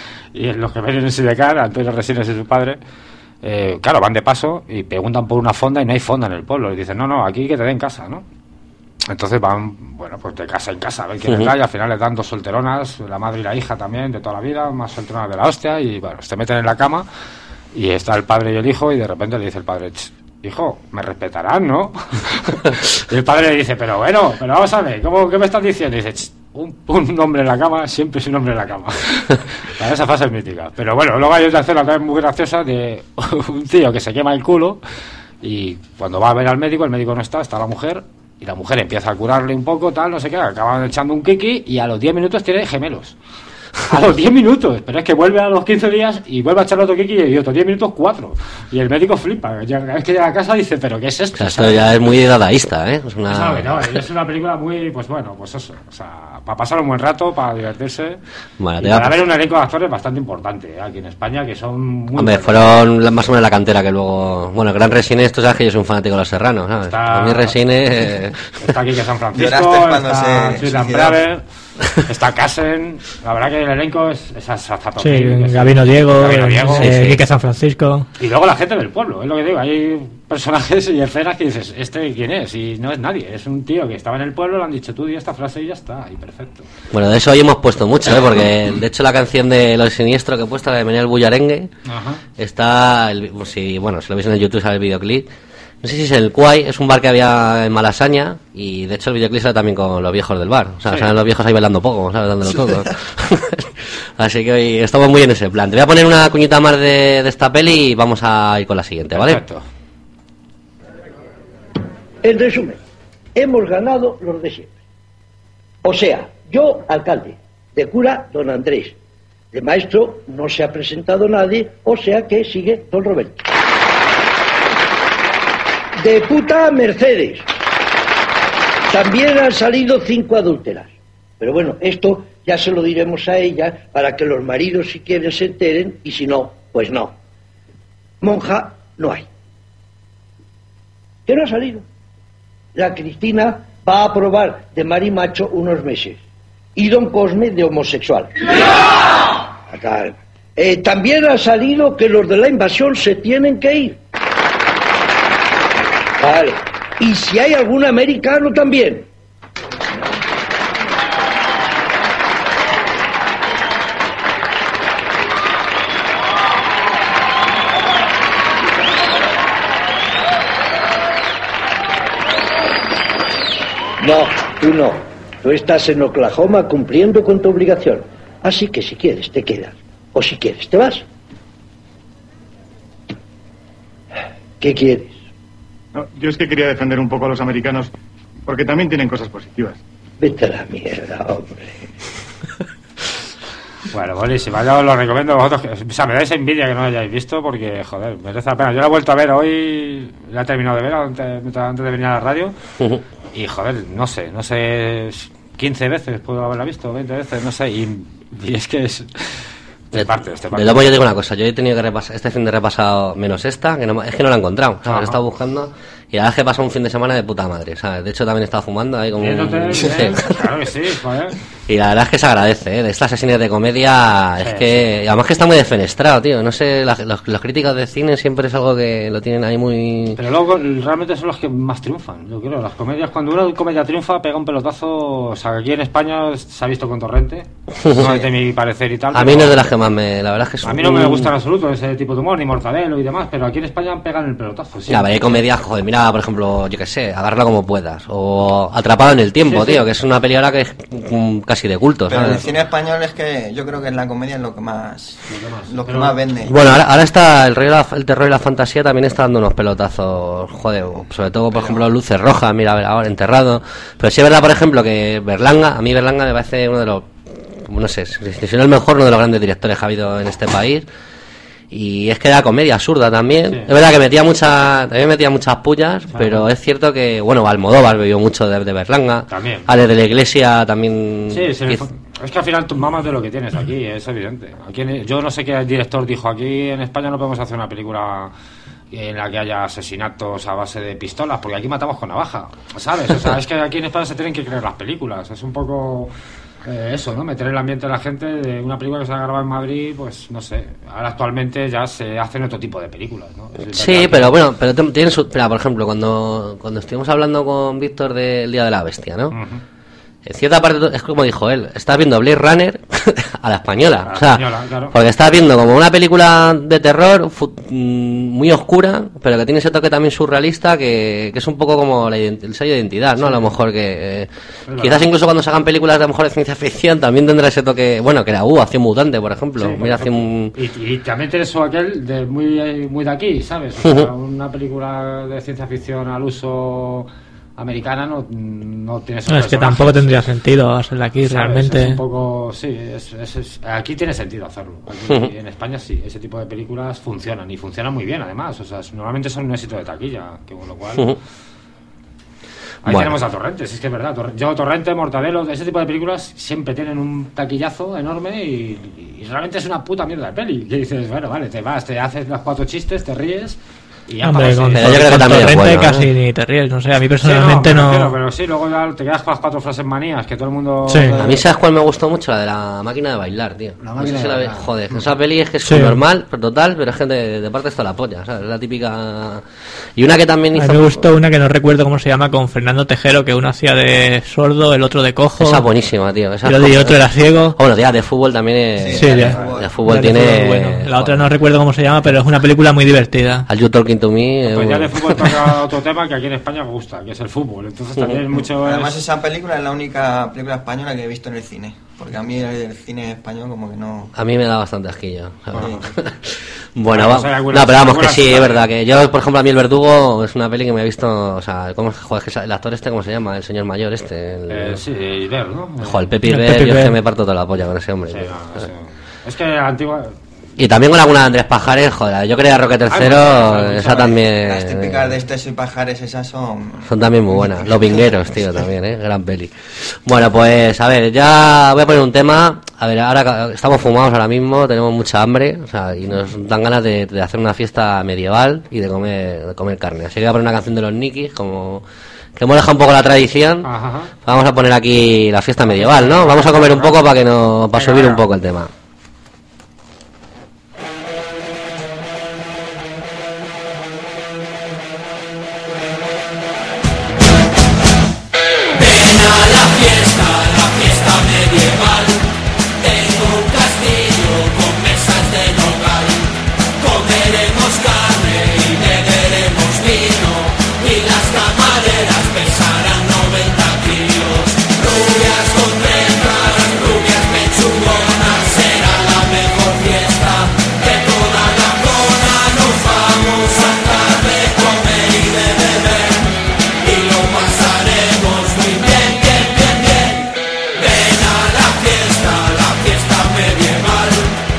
D: y los que ven en Sidecar, Antonio Resines y su padre, eh, claro, van de paso y preguntan por una fonda y no hay fonda en el pueblo, y dicen, no, no, aquí que te den casa, ¿no? Entonces van, bueno, pues de casa en casa, a ver quién les da, y al final les dan dos solteronas, la madre y la hija también, de toda la vida, más solteronas de la hostia, y bueno, se meten en la cama, y está el padre y el hijo, y de repente le dice el padre, "Ch, hijo, me respetarán, ¿no?" Y el padre le dice, pero bueno, pero vamos a ver, ¿cómo, qué me estás diciendo? Y dice, "Ch, un, un hombre en la cama siempre es un hombre en la cama." Para esa fase es mítica. Pero bueno, luego hay otra escena también muy graciosa de un tío que se quema el culo, y cuando va a ver al médico, el médico no está, está la mujer, y la mujer empieza a curarle un poco, tal, no sé qué, acaban echando un kiki y a los diez minutos tiene gemelos. A los diez minutos, pero es que vuelve a los quince días y vuelve a echarle otro kiki y otros diez minutos cuatro. Y el médico flipa. Es que llega a casa y dice, ¿pero qué es esto?
C: O sea, esto ya es muy dadaísta, ¿eh? Es una...
D: No, no, es una película muy, pues bueno, pues eso. O sea, para pasar un buen rato, para divertirse.
C: Bueno,
D: y para ver un elenco de actores bastante importante, ¿eh? Aquí en España, que son muy...
C: Hombre, fueron la- más o menos la cantera que luego... Bueno, el gran Resines, tú sabes que yo soy un fanático de Los Serranos, ¿sabes?
D: Está-
C: A mí Resines... eh,
D: Está aquí que San Francisco,
F: Lloraste cuando
D: está
F: se
D: Susan
F: suicidó.
D: Braver, está Casen. La verdad que el elenco es, es azato.
E: Sí, Gabino Diego,
D: Gabino Diego.
E: eh,
C: Sí, sí.
E: Quique San Francisco.
D: Y luego la gente del pueblo, es lo que digo. Hay personajes y escenas que dices, ¿este quién es? Y no es nadie, es un tío que estaba en el pueblo, le han dicho tú di esta frase y ya está, y perfecto.
C: Bueno, de eso hoy hemos puesto mucho, ¿eh? Porque de hecho la canción de Los Siniestros que he puesto, la de Menel Bullarengue,
D: Ajá.
C: está... El, si, bueno, si lo veis en el YouTube sale el videoclip. No sé si es el Cuay, es un bar que había en Malasaña y de hecho el videoclip sale también con los viejos del bar. O sea,
D: Sí.
C: salen los viejos ahí bailando poco, ¿sabes? Dándolo todo. Así que hoy estamos muy en ese plan. Te voy a poner una cuñita más de, de esta peli y vamos a ir con la siguiente, ¿vale?
D: Perfecto.
M: En resumen, hemos ganado los de siempre. O sea, yo, alcalde, de cura, don Andrés, de maestro no se ha presentado nadie, o sea que sigue don Roberto. De puta, Mercedes. También han salido cinco adúlteras. Pero bueno, esto ya se lo diremos a ellas para que los maridos si quieren se enteren y si no, pues no. Monja no hay. ¿Qué no ha salido? La Cristina va a probar de marimacho unos meses. Y don Cosme de homosexual. Acá. Eh, también ha salido que los de la invasión se tienen que ir. Vale. Y si hay algún americano también. No, tú no. Tú estás en Oklahoma cumpliendo con tu obligación. Así que si quieres te quedas. O si quieres te vas. ¿Qué quieres?
N: No, yo es que quería defender un poco a los americanos, porque también tienen cosas positivas.
M: Vete a la mierda, hombre.
D: Bueno, buenísima, yo os lo recomiendo a vosotros. Que, o sea, me dais envidia que no lo hayáis visto porque, joder, merece la pena. Yo la he vuelto a ver hoy, la he terminado de ver antes, antes de venir a la radio. Y, joder, no sé, no sé, quince veces puedo haberla visto, veinte veces, no sé. Y, y es que es... Te partes, te
C: De
D: partes.
C: luego yo digo una cosa, yo he tenido que repasar, este fin de repasado menos esta, que no, es que no la he encontrado, ¿sabes?
D: Ajá.
C: He estado buscando y la verdad es que he pasado un fin de semana de puta madre, ¿sabes? De hecho también he estado fumando ahí como un...
D: Viéndote,
C: Sí.
D: bien, claro que sí, joder.
C: Y la verdad es que se agradece, ¿eh? De estas sesiones de comedia, es
D: Sí,
C: que... y además que está muy defenestrado, tío, no sé, la- los, los críticos de cine siempre es algo que lo tienen ahí muy...
D: Pero luego realmente son los que más triunfan, yo creo. Las comedias, cuando una comedia triunfa, pega un pelotazo. O sea, aquí en España se ha visto con Torrente, no es de mi parecer y tal.
C: A mí
D: pero-
C: no es de las que más me... La verdad es que es
D: A mí no me
C: un-
D: gusta en absoluto ese tipo de humor, ni Mortadelo y demás, pero aquí en España pegan el pelotazo. Sí.
C: Ya, pero hay comedias, joder, mira, por ejemplo, yo qué sé, Agárrala como puedas, o Atrapado en el tiempo,
F: Sí, sí.
C: tío, que es una peli ahora que es mm, casi de culto,
F: Pero
C: ¿sabes?
F: el cine español es que yo creo que en la comedia es lo que más, lo que
D: Pero-
F: más vende.
C: Bueno, ahora, ahora está el, rollo, de la- el terror y la fantasía también está dando unos pelotazos, joder, sobre todo, por ejemplo, Luces Rojas, mira, a ver, ahora, Enterrado. Pero sí es verdad, por ejemplo, que Berlanga, a mí Berlanga me parece uno de los, no sé, si si no el mejor, uno de los grandes directores que ha habido en este país. Y es que era comedia absurda también.
D: Sí.
C: Es verdad que metía mucha, también metía muchas pullas, pero es cierto que, bueno, Almodóvar bebió mucho de, de Berlanga.
D: También.
C: Ale de la Iglesia también.
D: Sí, sí,
C: hizo-
D: es que al final tú mamas de lo que tienes aquí, es evidente. Aquí en- yo no sé qué director dijo, aquí en España no podemos hacer una película en la que haya asesinatos a base de pistolas, porque aquí matamos con navaja, ¿sabes? O sea, es que aquí en España se tienen que creer las películas, es un poco eh, eso, ¿no? Meter el ambiente de la gente de una película que se ha grabado en Madrid, pues no sé, ahora actualmente ya se hacen otro tipo de películas, ¿no? Es
C: Sí,
D: verdad
C: pero
D: que-
C: bueno, pero t- tiene su... Mira, por ejemplo, cuando, cuando estuvimos hablando con Víctor del Día de la Bestia, ¿no?
D: Ujú.
C: En cierta parte, es como dijo él, estás viendo Blade Runner a la española.
D: A la
C: o sea,
D: española, claro.
C: porque estás viendo como una película de terror fu- mm, muy oscura, pero que tiene ese toque también surrealista, que, que es un poco como la ident- el sello de identidad, ¿no? A lo mejor que... eh,
D: verdad.
C: quizás incluso cuando se hagan películas de, a lo mejor de ciencia ficción también tendrá ese toque... Bueno, que era uh, Acción Mutante, por ejemplo.
D: Sí, por
C: Mira,
D: ejemplo.
C: Acción...
D: Y, y también tienes eso aquel de muy, muy de aquí, ¿sabes? O sea, una película de ciencia ficción al uso americana no, no tiene esos
E: No, es que
D: personajes.
E: tampoco tendría sentido hacerla aquí,
D: ¿Sabes?
E: realmente.
D: Es un poco, sí, es, es- es- aquí tiene sentido hacerlo. Aquí, en España sí, ese tipo de películas funcionan y funcionan muy bien además. O sea, normalmente son un éxito de taquilla, que con lo cual.
C: Ujú.
D: Ahí
C: Bueno.
D: tenemos a Torrente, si es que es verdad. Torre- Yo, Torrente, Mortadelo, ese tipo de películas siempre tienen un taquillazo enorme y, y realmente es una puta mierda de peli. Que dices, bueno, vale, te vas, te haces los cuatro chistes, te ríes y ya
E: Hombre,
D: para
E: con,
D: seguir.
C: Pero yo creo que
E: con
C: también es
E: Torrente
C: bueno,
E: casi
C: ¿eh?
E: ni te ríes, no sé, a mí
D: Sí,
E: personalmente
D: no,
E: no...
D: me refiero, pero sí, luego ya te quedas con las cuatro frases manías que todo el mundo.
E: Sí.
C: A mí, ¿sabes cuál me gustó mucho? La de la máquina de bailar, tío.
D: La
C: No
D: máquina
C: sé si
D: de
C: la ve-
D: bailar.
C: Joder, esa peli es que es
E: Sí.
C: normal, pero total, pero es que de, de parte esto la polla, ¿sabes? Es la típica. Y una que también
E: A
C: hizo.
E: mí me gustó una que no recuerdo cómo se llama, con Fernando Tejero, que uno hacía de sordo, el otro de cojo.
C: Esa es buenísima, tío. Esa
E: Y
C: es
E: el
C: como-
E: otro era ciego.
C: Bueno, ya, de fútbol también es.
E: Sí,
C: de,
E: de-
C: de fútbol
E: de
C: tiene.
E: fútbol, bueno. La otra
C: joder.
E: no recuerdo cómo se llama, pero es una película muy divertida.
C: Al You Talking to Me.
D: Pues
C: eh,
D: ya de fútbol toca otro tema que aquí en España me gusta, que es el fútbol. Entonces también mucho.
F: Además,
D: es-
F: esa película es la única película española que he visto en el cine. Porque a mí el, el cine español como que no...
C: A mí me da bastante asquillo.
F: Bueno.
C: Bueno,
D: Vamos,
C: va-
D: hay algunas-
C: no, pero vamos, que
D: algunas
C: sí, es
D: también.
C: verdad. Que yo, por ejemplo, a mí El Verdugo es una peli que me he visto. O sea, ¿cómo, joder, que el actor este, ¿cómo se llama? El señor mayor este. El,
D: eh, sí, Iber, ¿no?
C: Joder, el Pepi
E: El
C: Ver,
E: Pepi
C: yo es que
E: Ver.
C: me parto toda la polla con ese hombre.
D: Sí,
C: tío.
D: no, sí. Es que la antigua.
C: Y también con alguna de Andrés Pajares, joder, yo creía Roque Tercero,
D: Ay,
C: esa
F: Las
C: también.
F: típicas de este y Pajares, esas son...
C: Son también muy buenas. Los Vingueros, tío, también, ¿eh? Gran peli. Bueno, pues, a ver, ya voy a poner un tema. A ver, ahora estamos fumados ahora mismo, tenemos mucha hambre, o sea, y nos dan ganas de, de hacer una fiesta medieval y de comer, de comer carne. Así que voy a poner una canción de los Nikis, como que hemos dejado un poco la tradición.
D: Ajá.
C: Vamos a poner aquí la fiesta medieval, ¿no? Vamos a comer un poco para que no, para subir un poco el tema.
I: Ven a la fiesta, la fiesta medieval. Tengo un castillo con mesas de nogal. Comeremos carne y beberemos vino. Y las camareras pesarán noventa kilos. Rubias con trenzas, rubias pechugonas. Será la mejor fiesta de toda la zona. Nos vamos a dar de comer y de beber. Y lo pasaremos muy bien, bien, bien, bien. Ven a la fiesta, la fiesta medieval.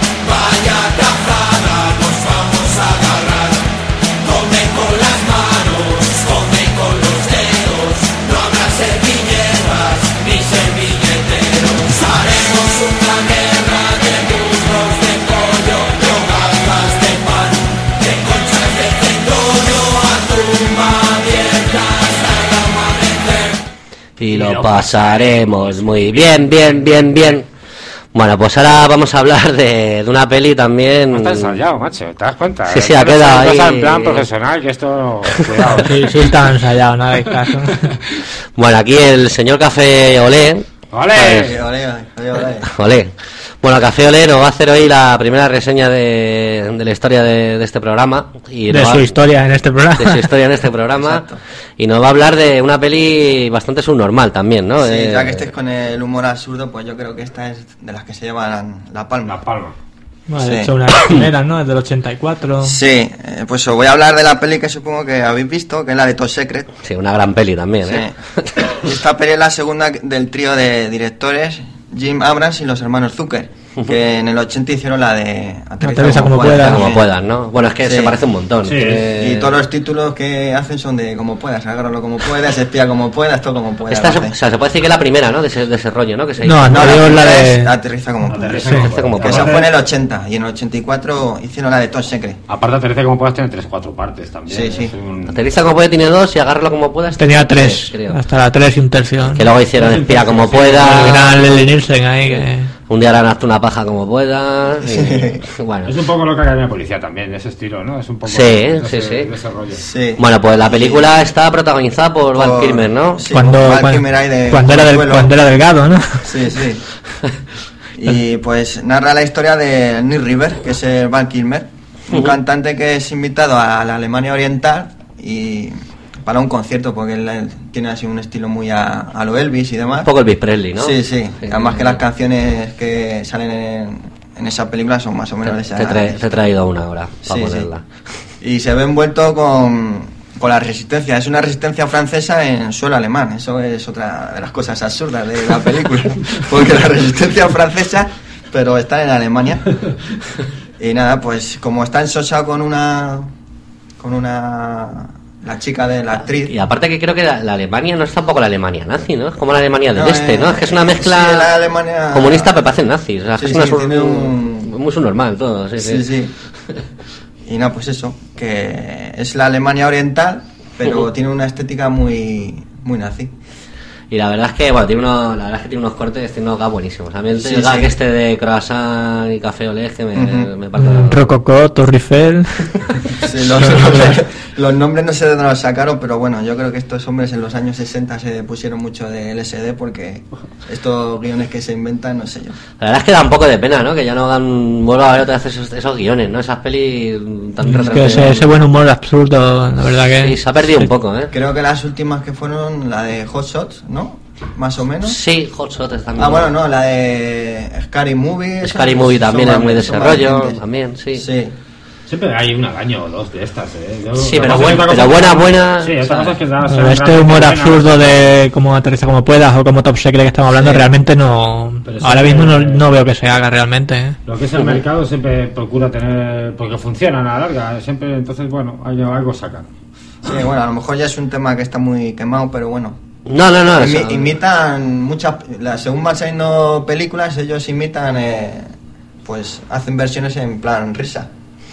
I: Vaya tajada, nos vamos a agarrar. Come con las manos, come con los dedos. No habrá servilletas ni servilleteros. Haremos una guerra de muslos de pollo, de hogazas de pan, de conchas de centollo a tumba abierta hasta el amanecer.
C: Y lo pasaremos muy bien, bien, bien, bien. Bueno, pues ahora vamos a hablar de, de una peli también.
D: No está ensayado, macho, ¿te das cuenta?
C: Sí, sí, ha
D: Esto es
C: quedado
D: una cosa
C: ahí.
D: en plan profesional, que esto. Cuidado.
E: Sí, sí está ensayado, nada de caso.
C: Bueno, aquí el señor Café Olé.
D: ¡Ole!
F: Olé, olé, olé, olé.
C: Olé. Bueno, Café Olé nos va a hacer hoy la primera reseña de, de la historia de, de este programa. Y
E: De
C: nos
E: su
C: va-
E: historia en este programa.
C: de su historia en este programa.
F: Exacto.
C: Y nos va a hablar de una peli bastante subnormal también, ¿no?
F: Sí,
C: Eh,
F: ya que estés con el humor absurdo, pues yo creo que esta es de las que se llevan la palma.
D: La palma.
E: Bueno, de
F: Sí.
E: hecho, una de las primeras, ¿no? Es del ochenta y cuatro.
F: Sí, eh, pues os voy a hablar de la peli que supongo que habéis visto, que es la de Top Secret.
C: Sí, una gran peli también,
F: Sí.
C: ¿eh?
F: Esta peli es la segunda del trío de directores Jim Abrams y los hermanos Zucker, que en el ochenta hicieron la de
E: Aterriza como puedas.
C: Como puedas, ¿no? Bueno, es que
F: Sí.
C: se parece un montón.
D: Sí.
C: Tiene-
F: Y todos los títulos que hacen son de como puedas, agárralo como puedas, espía como puedas, todo como puedas.
C: Esta,
F: lo
C: se-
F: hacen.
C: o sea, se puede decir que es la primera, ¿no? De ese, de ese rollo, ¿no? Que se
E: No,
C: hizo.
E: no,
F: la
E: yo la
F: primera
E: de-
F: es Aterriza como puedas.
D: Aterriza
C: Sí,
D: como
C: este como
F: Que
D: puedas.
F: esa fue en el ochenta y en el ochenta y cuatro hicieron la de Top Secret.
D: Aparte, Aterriza como puedas, tiene tres cuatro partes también.
F: Sí, sí.
D: Es un-
C: Aterriza como puede, tiene dos y agárralo como puedas.
E: Tenía
C: tiene
E: tres,
C: creo.
E: hasta la tres y un tercio.
C: Que luego hicieron espía como
E: El
C: pueda.
E: gran Leslie Nielsen ahí, que...
C: Un día harán hasta una paja como pueda. y- bueno.
D: Es un poco lo que Academia de Policía también, de ese estilo, ¿no? Es un poco
C: Sí,
D: de
C: sí,
D: ese,
C: sí.
D: de ese rollo.
F: Sí.
C: Bueno, pues la película está protagonizada por Val
F: Por-
C: Kilmer, ¿no?
F: Sí,
E: cuando,
F: Val
E: cuando,
F: Kilmer ahí de
E: cuando era del,
F: Consuelo.
E: cuando era delgado, ¿no?
F: Sí, sí. Y pues narra la historia de Neil River, que es el Val Kilmer, un
C: Ujú.
F: cantante que es invitado a la Alemania Oriental y para un concierto, porque él eh, tiene así un estilo muy a, a lo Elvis y demás.
C: Un poco Elvis Presley, ¿no?
F: Sí, sí. Además que las canciones que salen en, en esa película son más o menos de esa
C: Te, trae- te he traído una hora para
F: Sí, sí.
C: ponerla.
F: Y se ve envuelto con, con la resistencia. Es una resistencia francesa en suelo alemán. Eso es otra de las cosas absurdas de la película. Porque la resistencia francesa, pero está en Alemania. Y nada, pues como está ensosado con una... con una... la chica de la actriz.
C: Y aparte que creo que la, la Alemania no es tampoco la Alemania nazi, ¿no? Es como la Alemania del
F: No,
C: Este,
F: eh,
C: ¿no? Es que es una mezcla
F: sí, la Alemania...
C: comunista, pero parecen nazis. O sea,
F: Sí,
C: es una
F: sí,
C: sur-
F: tiene un...
C: muy subnormal todo. Sí, sí.
F: Sí, sí. Y no, pues eso, que es la Alemania oriental, pero
C: Ujú.
F: tiene una estética muy muy nazi.
C: Y la verdad es que, bueno, tiene unos, la verdad es que tiene unos cortes, tiene unos gags buenísimos. A mí el,
F: Sí,
C: el gag
F: sí.
C: este de croissant y café olé que me,
F: Ujú.
C: me parte.
E: Rococó, Torre Eiffel.
F: Sí, los, nombres, los nombres no sé de dónde los sacaron, pero bueno, yo creo que estos hombres en los años sesenta se pusieron mucho de L S D porque estos guiones que se inventan, no sé yo.
C: La verdad es que da un poco de pena, ¿no? Que ya no hagan, vuelva a ver otra vez esos, esos guiones, ¿no? Esas pelis tan
E: Es que ese, ese buen humor absurdo, la verdad que...
C: Sí, se ha perdido un poco, ¿eh?
F: Creo que las últimas que fueron la de Hot Shots, ¿no? Más o menos.
C: Sí, Hot Shot está muy
F: Ah, bueno, no, la de Scary Movie. esas,
C: Scary
F: pues,
C: Movie
F: son
C: también es
F: más-
C: muy de
F: son
C: ese
F: más
C: rollo,
F: recientes.
C: también, sí.
F: Sí.
D: Siempre hay una al año o dos de estas, ¿eh? Yo-
C: Sí,
D: lo
C: pero
D: que pasa
C: buen-
D: es que otra
C: pero
D: cosa-
C: buena, buena,
D: Sí, otra cosa es que da-
E: Pero
D: sean
E: este
D: realmente
E: humor
D: buenas.
E: absurdo de como aterriza como puedas o como Top Secret que estamos hablando,
D: Sí.
E: realmente no...
D: Pero
E: Ahora
D: siempre-
E: mismo no, no veo que se haga realmente. ¿eh?
D: Lo que es el mercado siempre procura tener... porque funcionan a la larga, siempre, entonces, bueno, algo, algo sacan.
F: Sí, bueno, a lo mejor ya es un tema que está muy quemado, pero bueno.
C: No, no, no.
F: Imi-
C: eso-
F: imitan muchas... la- según van saliendo películas, ellos imitan... eh, pues hacen versiones en plan risa.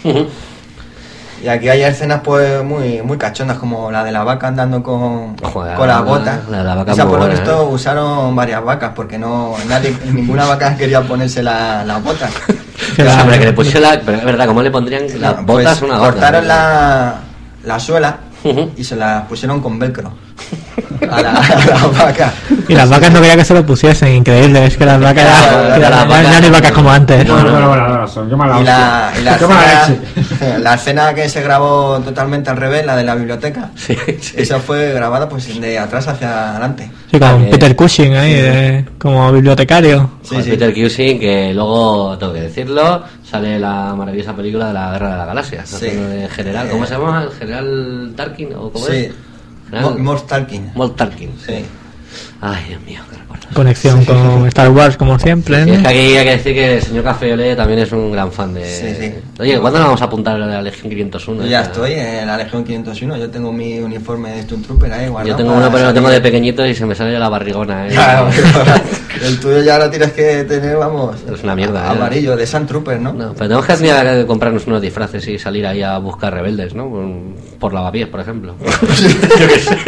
F: Y aquí hay escenas pues muy muy cachondas, como la de la vaca andando con,
C: Joder,
F: con
C: la-
F: las botas.
C: la de la vaca
F: Esa
C: muy
F: por lo
C: buena,
F: visto
C: ¿eh?
F: usaron varias vacas, porque no nadie, ninguna vaca quería ponerse la- las botas.
C: Claro, hombre, que le pusieron la... Pero es verdad, ¿cómo le pondrían las
F: Pues
C: botas una gorda?
F: cortaron la, la suela y se la pusieron con velcro a la, a la vaca.
E: Y las vacas no quería que se lo pusiesen, increíble, es que las vacas ya,
F: Claro,
E: ya-
F: las
E: ya-
F: vacas-
E: ya no hay vacas como antes.
D: No, no, no, no, son, qué mala
F: Y la,
D: hostia.
F: y la
D: Qué mala
F: escena, la escena que se grabó totalmente al revés, la de la biblioteca, esa fue grabada pues de atrás hacia adelante.
E: Sí, con
C: Ah, que-
E: Peter Cushing ahí, de- como bibliotecario.
C: Joder, Peter Cushing, que luego, tengo que decirlo, sale la maravillosa película de la Guerra de las Galaxias.
F: Sí.
C: haciendo de general, ¿cómo se llama? ¿El general Tarkin? ¿O cómo
F: Sí.
C: es?
F: Mo- Mort Tarkin.
C: Mort Tarkin.
F: Sí.
C: Ay, Dios mío, qué recuerdo.
E: Conexión con Star Wars, como siempre.
C: Y
E: ¿no?
C: es que aquí hay que decir que el señor Café Olé también es un gran fan de...
F: Sí, sí.
C: Oye, ¿cuándo nos vamos a apuntar a la Legión quinientos uno?
F: Yo ya
C: Esa-
F: estoy en la Legión quinientos uno, yo tengo mi uniforme de Stormtrooper ahí guardado.
C: Yo tengo
F: para
C: uno, pero lo tengo
F: salir.
C: de pequeñito y se me sale ya la barrigona. ¿eh?
F: Claro, el tuyo ya lo tienes que tener, vamos,
C: Es una mierda. ¿eh?
F: amarillo, de Sand Trooper, ¿no?
C: No, pero tenemos que hacer que comprarnos unos disfraces y salir ahí a buscar rebeldes, ¿no? Por, por lavapiés, por ejemplo. Yo qué sé.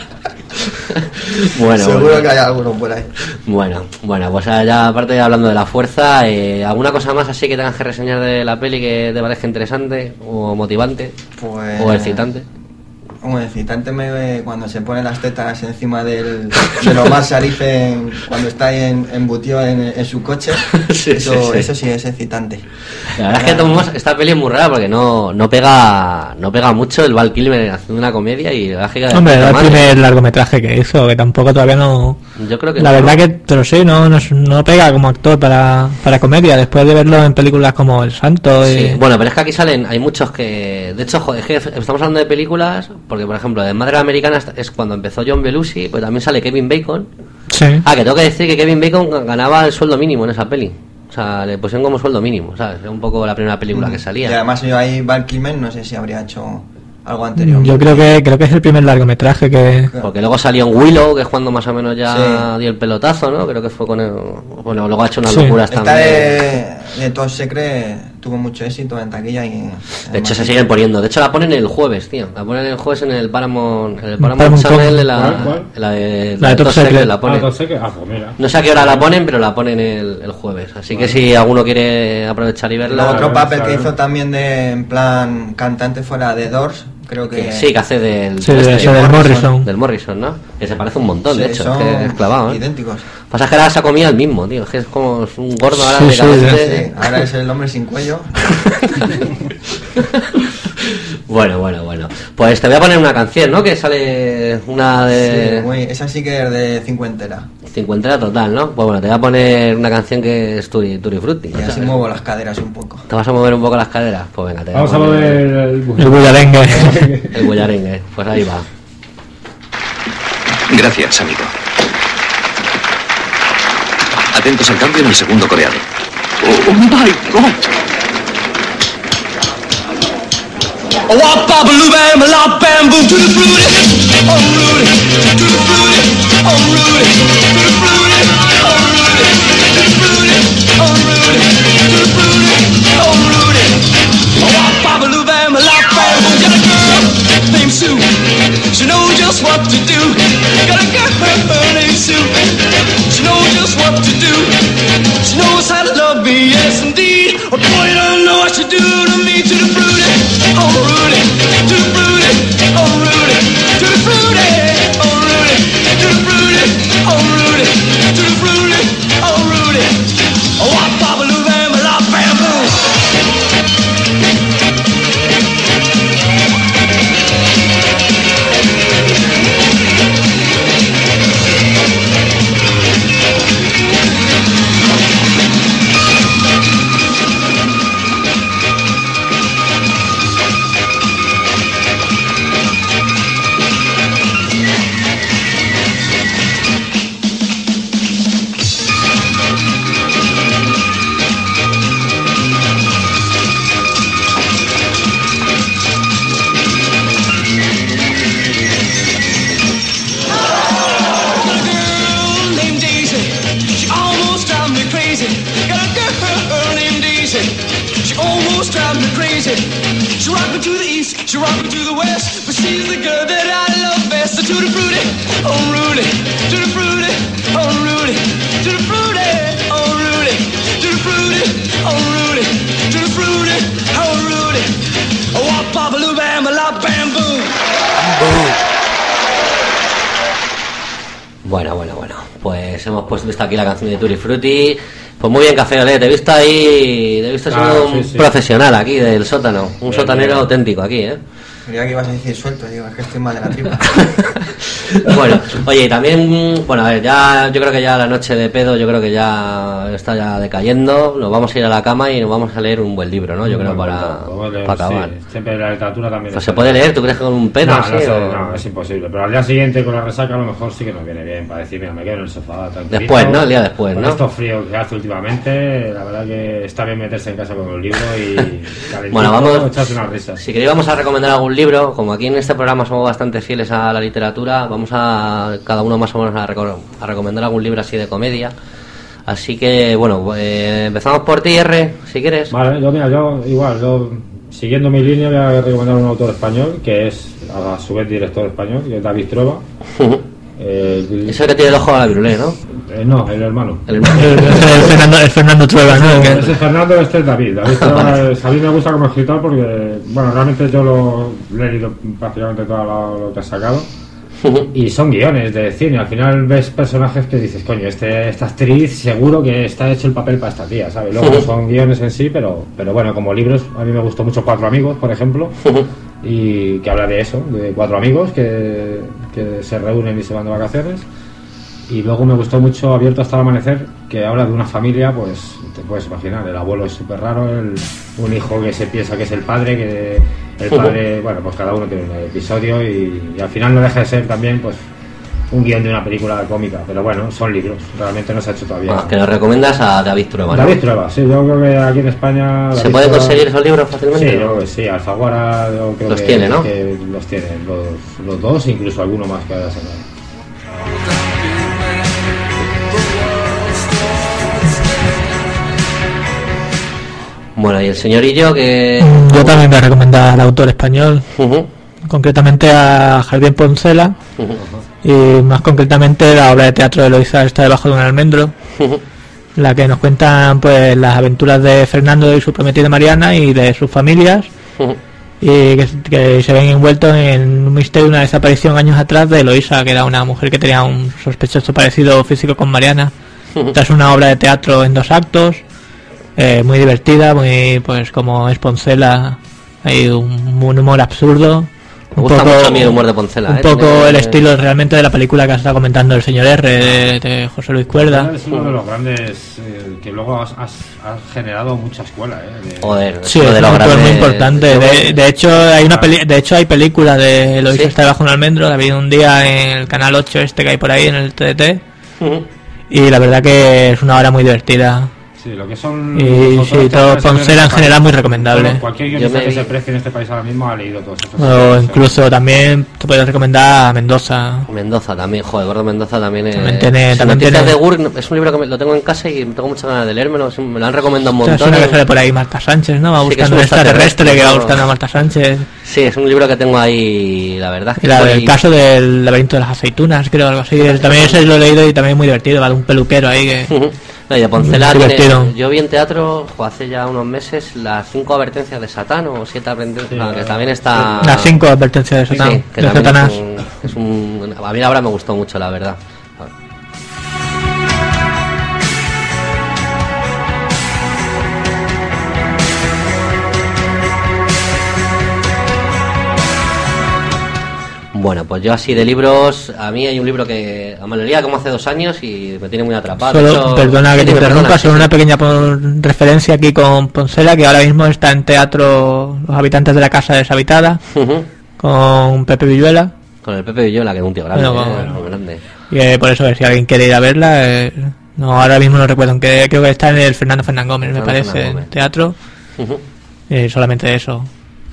C: Bueno,
F: Seguro
C: bueno.
F: que hay alguno por ahí.
C: Bueno, bueno, pues ya aparte de hablando de la fuerza, eh, ¿alguna cosa más así que tengas que reseñar de la peli que te parezca interesante o motivante
F: Pues...
C: o excitante?
F: Un excitante me ve cuando se pone las tetas encima del, de Omar Sharif en- cuando está ahí en, embutido en, en su coche.
C: Sí,
F: eso,
C: sí, sí.
F: eso sí es excitante.
C: La verdad es que tomamos, esta peli es muy rara porque no, no pega no pega mucho el Val Kilmer haciendo una comedia y la verdad es que
E: Hombre,
C: de
E: era el
C: puta madre.
E: primer largometraje que hizo, que tampoco todavía no...
C: Yo creo que
E: La
C: no.
E: verdad que, pero sí, no, no, no pega como actor para, para comedia, después de verlo en películas como El Santo y...
C: Sí, bueno, pero es que aquí salen, hay muchos que... De hecho, joder, es que estamos hablando de películas, porque por ejemplo, de Madre Americana es cuando empezó John Belushi, pues también sale Kevin Bacon.
E: Sí.
C: Ah, que tengo que decir que Kevin Bacon ganaba el sueldo mínimo en esa peli. O sea, le pusieron como sueldo mínimo, ¿sabes? Era un poco la primera película que
F: Y
C: salía.
F: además yo ahí Val Kilmer no sé si habría hecho algo anterior.
E: Yo creo que creo que es el primer largometraje que...
C: Porque luego salió en Willow, que es cuando más o menos ya
F: Sí.
C: dio el pelotazo, ¿no? Creo que fue con el... Bueno, luego ha hecho unas
E: Sí.
C: locuras
F: Esta
C: también.
F: de, de Top Secret tuvo mucho éxito en taquilla y...
C: De hecho, se siguen poniendo. De hecho, la ponen el jueves, tío. La ponen el jueves en el Paramount, en el Paramount
E: Paramount
C: Channel,
E: Com.
C: en la,
D: ¿Cuál, cuál?
C: en la de,
E: La de Top Secret.
C: la ponen.
D: Ah, entonces, que- ah, pues mira.
C: No sé a qué hora la ponen, pero la ponen el, el jueves. Así que si alguno quiere aprovechar y
F: Luego
C: verla...
F: otro
D: Claro,
F: papel que
D: claro.
F: hizo también de en plan cantante fue la de Doors, creo que...
C: que sí, que hace del...
E: Sí, de
C: este,
E: ese del Morrison.
C: Del Morrison, ¿no? Que se parece un montón, de
F: Sí,
C: hecho.
F: son
C: Es que es clavado, ¿eh?
F: idénticos.
C: Pasa que ahora se ha comido el mismo, tío. Es que es como es un gordo ahora
E: Sí,
C: de
E: sí,
C: cabeza.
E: sí.
F: Sí, ahora es el hombre sin cuello.
C: Bueno, bueno, bueno. Pues te voy a poner una canción, ¿no? Que sale una de...
F: Sí, muy, esa sí que es de cincuentera.
C: Cincuentera total, ¿no? Pues bueno, te voy a poner una canción que es Tutti Tutti Frutti.
F: Y así muevo las caderas un poco.
C: ¿Te vas a mover un poco las caderas? Pues venga, te voy
D: Vamos a mover el...
E: El bullarengue.
C: El bullarengue, pues ahí va.
B: Gracias, amigo. Atentos al cambio en el segundo coreano.
I: Oh my God! Oh, wop, bop, loo, bam, lop, bam, boom, to the fruity. Oh, Rudy, to the fruity. Oh, Rudy, to the fruity. Oh, Rudy, to the fruity. Oh, Rudy, to the fruity. Oh, Rudy. Oh, wop, bop, loo, bam, lop, bam, boom. Got a girl named Sue. She knows just what to do. Got a girl named Sue. She knows just what to do. She knows how to love me, yes indeed. Oh, boy, you don't know what she do to me, to the fruity. Oh, Rudy, to the fruity. Oh, Rudy, to the fruity. Oh, Rudy, to the fruity. Oh, Rudy, to the fruity. Oh, Rudy. Oh, wop, bop, loo, bam, lop, bam, boom. She rock me to the east, she rock me to the west, but she's the girl that I love best. So to the fruity, oh Rudy, to the fruity, oh Rudy, to the fruity, oh Rudy, to the fruity, oh Rudy, to the fruity, oh Rudy, oh wop, pop, loo, bam, la, bam, boom.
C: Bueno, bueno, bueno. Pues hemos puesto visto aquí la canción de Tutti Frutti. Pues muy bien, Café Olé, te he visto ahí, te he visto siendo
D: Ah, sí,
C: un
D: sí.
C: profesional aquí del sótano, un
D: Bien,
C: sotanero
D: bien.
C: auténtico aquí, ¿eh?
F: Creía que ibas a decir suelto, digo, es que estoy mal de la tripa.
C: Bueno, oye, y también, bueno, a ver, ya, yo creo que ya la noche de pedo, yo creo que ya está ya decayendo, nos vamos a ir a la cama y nos vamos a leer un buen libro, ¿no? Yo creo para,
D: Podemos leer,
C: para acabar.
D: sí. Siempre la literatura también.
C: Pues
D: está
C: se puede
D: bien.
C: leer, ¿tú crees que con un pedo
D: No,
C: así?
D: no, sé,
C: o-
D: no, es imposible. Pero al día siguiente con la resaca a lo mejor sí que nos viene bien para decir, mira, me quedo en el sofá tranquilo.
C: Después, ¿no? El día después,
D: con
C: ¿no?
D: Esto frío que hace últimamente, la verdad que está bien meterse en casa con un libro y calentito,
C: Bueno, vamos,
D: echarse unas risas.
C: si queréis vamos a recomendar algún libro, como aquí en este programa somos bastante fieles a la literatura, vamos a cada uno más o menos a, reco- a recomendar algún libro así de comedia. Así que, bueno, eh, empezamos por ti, R, si quieres.
D: Vale, yo mira, yo igual, yo siguiendo mi línea voy a recomendar un autor español que es a su vez director español, que es David Trueba. Eh,
C: Es el que tiene el ojo a la virulé, ¿no?
D: eh, no, el hermano.
C: El hermano.
E: El, el Fernando, el Fernando Trueba, ¿no? El que-
D: Ese es Fernando, este es David. David Trueba es- a mí me gusta como escritor porque, bueno, realmente yo lo, lo he leído prácticamente todo lo, lo que ha sacado. Y son guiones de cine. Al final ves personajes que dices, coño, este, esta actriz seguro que está hecho el papel para esta tía, ¿sabes? Luego no son guiones en sí, pero, pero bueno, como libros, a mí me gustó mucho Cuatro Amigos, por ejemplo, y que habla de eso, de cuatro amigos que, que se reúnen y se van de vacaciones. Y luego me gustó mucho Abierto hasta el amanecer, que habla de una familia, pues te puedes imaginar, el abuelo es súper raro, el, un hijo que se piensa que es el padre, que el padre, bueno, pues cada uno tiene un episodio y, y al final no deja de ser también, pues, un guión de una película cómica, pero bueno, son libros, realmente no se ha hecho todavía.
C: Ah, que lo recomiendas a David Trueba, ¿no?
D: David Trueba, sí, yo creo que aquí en España...
C: ¿Se
D: David
C: pueden
D: Trueba-
C: conseguir esos libros fácilmente?
D: Sí, yo creo que sí, Alfaguara yo creo
C: Los
D: que,
C: tiene, ¿no?
D: que los tiene, los, los dos, incluso alguno más que haya sacado.
C: Bueno, y el señorillo que...
E: Yo también voy a recomendar al autor español,
C: Ujú,
E: concretamente a Javier Poncela,
C: ujú,
E: y más concretamente la obra de teatro de Eloísa está debajo de un almendro,
C: ujú.
E: la que nos cuentan pues las aventuras de Fernando y su prometida Mariana y de sus familias,
C: Ujú.
E: y que, que se ven envueltos en un misterio de una desaparición años atrás de Eloísa, que era una mujer que tenía un sospechoso parecido físico con Mariana. Esta es una obra de teatro en dos actos, eh, muy divertida, muy pues como es Poncela, Hay un, un humor absurdo.
C: Me
E: Un
C: gusta
E: poco,
C: mucho a mí el humor de Poncela.
E: Un
C: ¿eh?
E: poco
C: Tiene-
E: el estilo realmente de la película que está comentando el señor R de, de José Luis Cuerda.
D: Es uno de los grandes eh, que luego has, has- has generado mucha escuela, ¿eh? De-
C: Joder,
E: Sí,
C: uno
E: es
C: de
E: un
C: los
E: autor
C: grandes-
E: muy importante. De, de hecho, hay una peli de hecho hay película de Lo hizo
C: ¿Sí?
E: está bajo un almendro. La vi un día en el canal ocho este que hay por ahí en el T D T.
C: Ujú.
E: Y la verdad que es una hora muy divertida.
D: Sí, lo que son.
E: Y
D: los
E: sí,
D: autores
E: todo
D: que han
E: Poncela en general muy recomendable.
D: Todo- Cualquier
C: Yo
D: guionista
C: me
D: que
C: vi-
D: se precie en este país ahora mismo ha leído todos estos.
E: O
D: autores.
E: incluso también te puedo recomendar a Mendoza.
C: Mendoza también, joder, Gordo Mendoza también es...
E: También tiene-
C: Sus
E: también
C: Noticias
E: tiene-
C: de Gurk es un libro que me- lo tengo en casa y tengo muchas ganas de leérmelo, es un- me lo han recomendado un
E: Esta es
C: montón.
E: una que sale por ahí Marta Sánchez, ¿no? Va
C: Sí, que es
E: buscando
C: un
E: un extraterrestre
C: extraterrestre,
E: que va
C: ¿no?
E: buscando a Marta Sánchez.
C: Sí, es un libro que tengo ahí, la verdad es que...
E: La
C: por
E: del
C: ahí-
E: caso del laberinto de las aceitunas, creo, algo así. También ese lo he leído y también es muy divertido, va de un peluquero ahí que...
C: Ujú. No, y de Poncela
E: Muy
C: tiene-
E: divertido.
C: yo vi en teatro jo, hace ya unos meses las cinco advertencias de Satán o siete advertencias, ah, que también está...
E: Las cinco advertencias de
C: Sí,
E: Satán,
C: sí, que
E: de
C: también
E: Satanás.
C: es un, es un- a mí la verdad me gustó mucho, la verdad. Bueno, pues yo así de libros, a mí hay un libro que a me lo leía como hace dos años y me tiene muy atrapado. De
E: Solo,
C: hecho-
E: perdona que
C: Sí,
E: te
C: dime,
E: interrumpa,
C: perdona,
E: solo
C: sí,
E: una
C: sí.
E: pequeña pon- referencia aquí con Poncela, que ahora mismo está en teatro Los habitantes de la casa deshabitada,
C: Ujú.
E: con Pepe Villuela.
C: Con el Pepe Villola, que es un tío grande,
E: Bueno,
C: eh,
E: bueno.
C: muy grande.
E: Y eh, por eso, si alguien quiere ir a verla, eh, no, ahora mismo no recuerdo en qué, creo que está en el Fernando Fernán Gómez, me
C: Fernando
E: parece,
C: Fernán
E: en
C: Gómez.
E: teatro.
C: Ujú.
E: Eh, solamente eso.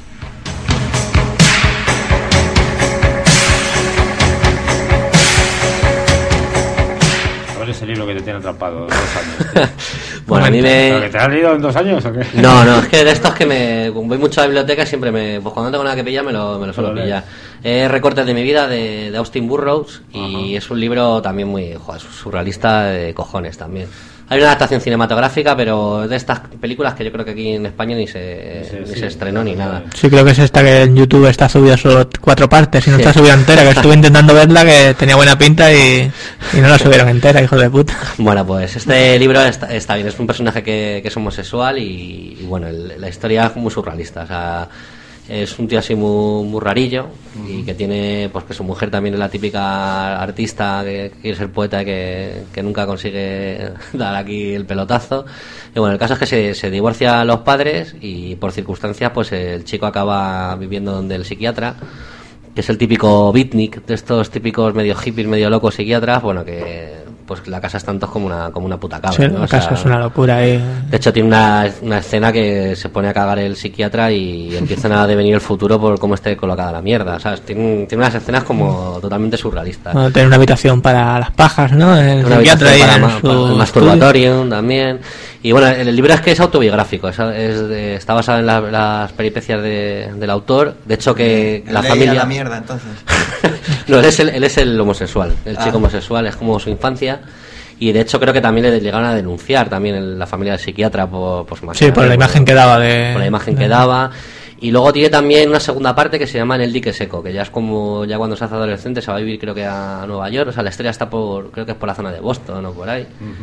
D: A ver ese libro que te tiene atrapado dos años. tío.
C: Bueno, a mí me...
D: ¿Pero que te has leído en dos años o qué?
C: No, no, es que de estos que me voy mucho a la biblioteca y siempre me, pues cuando no tengo nada que pillar me lo, me lo suelo
D: Lo lees.
C: pillar. Es Recortes de mi vida de, de Austin Burroughs y es un libro también muy, joder, surrealista de cojones también. Hay una adaptación cinematográfica, pero de estas películas que yo creo que aquí en España ni se,
D: Sí,
C: ni
D: sí.
C: se estrenó ni nada.
E: Sí, creo que es esta que en YouTube está subida solo cuatro partes y no
C: Sí.
E: está subida entera, que estuve intentando verla, que tenía buena pinta y, y no la subieron entera, hijo de puta.
C: Bueno, pues este libro está, está bien, es un personaje que, que es homosexual y, y bueno, el- la historia es muy surrealista, o sea, es un tío así muy, muy rarillo y que tiene, pues que su mujer también es la típica artista que, que quiere ser poeta y que, que nunca consigue dar aquí el pelotazo. Y bueno, el caso es que se, se divorcian los padres y por circunstancias pues el chico acaba viviendo donde el psiquiatra, que es el típico beatnik de estos típicos medio hippies, medio locos psiquiatras, bueno, que pues la casa es tanto como una como una puta cabra,
E: Sí,
C: ¿no?
E: la
C: O sea,
E: casa es una locura ahí.
C: de hecho tiene una, una escena que se pone a cagar el psiquiatra y empiezan a devenir el futuro por cómo esté colocada la mierda, ¿sabes? Tiene, tiene unas escenas como totalmente surrealistas.
E: Bueno, tener una habitación para las pajas, ¿no? El
C: Una
E: psiquiatra ahí
C: habitación
E: en
C: para,
E: su
C: ma- para el masturbatorium también. Y bueno, el, el libro es que es autobiográfico, es, es de- está basado en la- las peripecias de- del autor. De hecho que la
F: Leí a
C: familia...
F: la mierda, entonces.
C: No, él es el, él es el homosexual, el
F: Ah.
C: chico homosexual, es como su infancia. Y de hecho creo que también le llegaron a denunciar también el- la familia del psiquiatra por, pues, más
E: Sí, por la imagen que daba de...
C: por la imagen
E: de-
C: que daba. Y luego tiene también una segunda parte que se llama En el dique seco, que ya es como ya cuando se hace adolescente se va a vivir creo que a Nueva York, o sea la historia está por, creo que es por la zona de Boston o por ahí.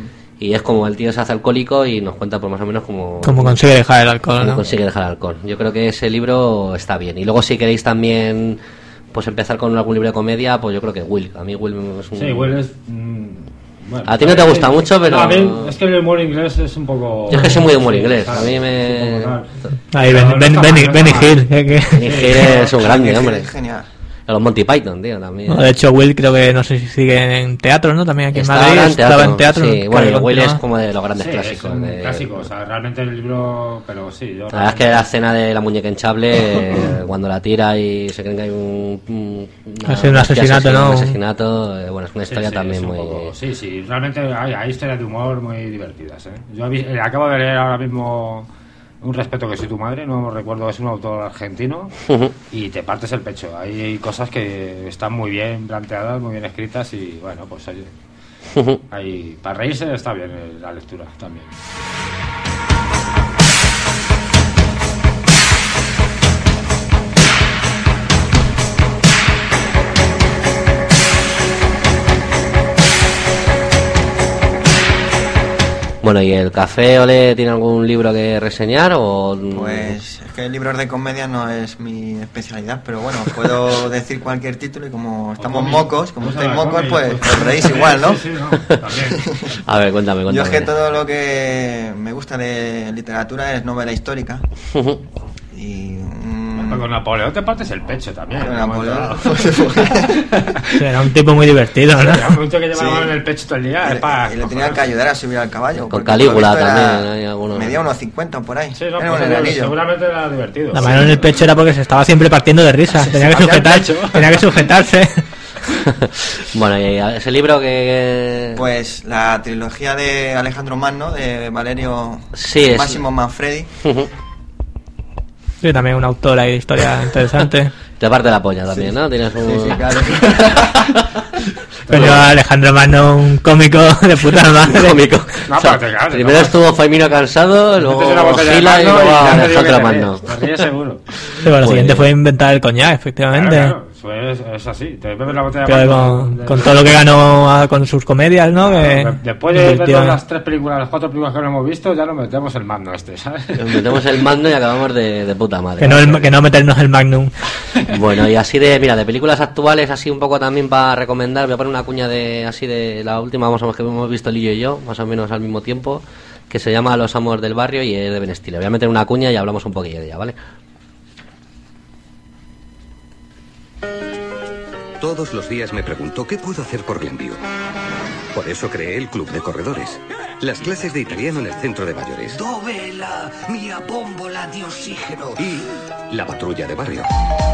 C: Y es como el tío se hace alcohólico y nos cuenta por más o menos como...
E: Cómo consigue dejar el alcohol,
C: cómo
E: ¿no?
C: consigue dejar el alcohol. Yo creo que ese libro está bien. Y luego si queréis también pues empezar con algún libro de comedia, pues yo creo que Will. A mí Will es un...
D: Sí, Will es. mm, bueno,
C: A ti no te
D: sí.
C: gusta mucho, pero...
D: No, a mí es que el humor inglés es un poco.
C: Yo es que soy muy de humor
D: sí,
C: inglés.
D: ¿sabes?
C: A mí me...
D: Es un poco tal.
E: Ahí, Ben,
D: Pero
E: Ben-
D: no está
E: Benny,
D: mal, no
E: Benny
D: está mal.
E: Hill. que- que-
C: Benny Hill es un grande,
F: Genial,
C: hombre.
F: Genial.
C: A los Monty Python, tío, también.
E: No, de hecho, Will creo que no sé si sigue en teatro, ¿no? También aquí en
C: Está
E: Madrid.
C: ahora en
E: Estaba
C: teatro,
E: en teatro.
C: sí.
E: creo
C: Bueno,
E: que
C: y Will es
E: continúa.
C: como de los grandes
D: Sí,
C: clásicos.
D: es un
C: de-
D: clásico, o sea, realmente el libro. Pero sí, yo.
C: La verdad es que la escena de la muñeca hinchable, eh, cuando la tira y se creen que hay un... un una-
E: Ha sido un
C: una
E: asesinato,
C: asesina,
E: ¿no?
C: Un asesinato, eh, bueno, es una
D: Sí,
C: historia
D: sí,
C: también
D: es un
C: muy...
D: poco- sí, sí, realmente hay, hay historias de humor muy divertidas. ¿eh? Yo vi- eh, acabo de leer ahora mismo Un respeto que soy tu madre, no recuerdo, es un autor argentino y te partes el pecho. Hay cosas que están muy bien planteadas, muy bien escritas y bueno, pues oye, hay, para reírse está bien eh, la lectura también.
C: Bueno, ¿y el Café Olé tiene algún libro que reseñar o...?
F: Pues es que libros de comedia no es mi especialidad, pero bueno, puedo decir cualquier título y como estamos
D: cómic.
F: mocos, como
D: Vamos a
F: estáis
D: la
F: mocos,
D: cómic,
F: pues
D: pues.
F: os reís igual, ¿no?
D: Sí, sí, no, también.
C: A ver, cuéntame, cuéntame.
F: Yo es que todo lo que me gusta de literatura es novela histórica. Y...
D: Pero con Napoleón te partes el pecho también.
F: Con
D: ¿no?
F: Napoleón.
E: Era un tipo muy divertido, ¿no?
D: Era un tío que llevaba
F: Sí.
D: en el pecho todo el día.
F: Y,
D: es para
F: y le tenían que ayudar a subir al caballo.
C: Con
F: porque
C: Calígula
F: por lo visto
C: también,
F: era-
C: hay algunos.
F: Medía unos cincuenta por ahí.
D: Sí, no,
F: era
D: pues
F: un
D: seguro-
F: enanillo.
D: seguramente era divertido.
E: La mano en el pecho era porque se estaba siempre partiendo de risa. Tenía que
D: Había
E: sujetar,
D: pecho.
E: tenía que sujetarse.
C: Bueno, y ese libro que...
F: Pues la trilogía de Alejandro Magno, de Valerio
C: Sí, es-
F: Máximo Manfredi.
E: Sí, también una autora de historia interesante.
C: Te parte la polla también, ¿no? Tienes un...
F: Sí, sí, claro.
E: Pero Alejandro Magno, un cómico de puta madre.
C: Cómico.
D: No,
C: O sea,
D: pero te cagas,
C: primero
D: no.
C: estuvo Faimino Cansado, luego
D: Metes una botella de
C: Gila y
D: Magno
C: luego
D: ya te digo que
C: Alejandro
D: te
C: Magno.
D: ríes, te ríes seguro.
E: Pero lo
C: Pues-
E: siguiente fue inventar el coñac, efectivamente.
D: Claro, claro, eso es, es así. Te bebes la botella de
E: Pero
D: Magno.
E: con,
D: de-
E: con todo lo que ganó ah, con sus comedias, ¿no? Que
D: de- Después de
E: invirtió-
D: ver las tres películas, las cuatro películas que no hemos visto, ya nos metemos el Magno este, ¿sabes?
C: Nos metemos el Magno y acabamos de, de puta madre.
E: que, no el- que no meternos el Magnum.
C: Bueno, y así de, mira, de películas actuales, así un poco también para recomendar, voy a poner una cuña de, así de la última, más o menos, que hemos visto Lillo y yo, más o menos al mismo tiempo, que se llama Los Amos del Barrio y es de Ben Stiller. Voy a meter una cuña y hablamos un poquillo de ella, ¿vale?
O: Todos los días me pregunto qué puedo hacer por Glenview. Por eso creé el club de corredores. Las clases de italiano en el centro de mayores.
J: Dove la mia bombola di ossigeno?
O: Y la patrulla de barrio.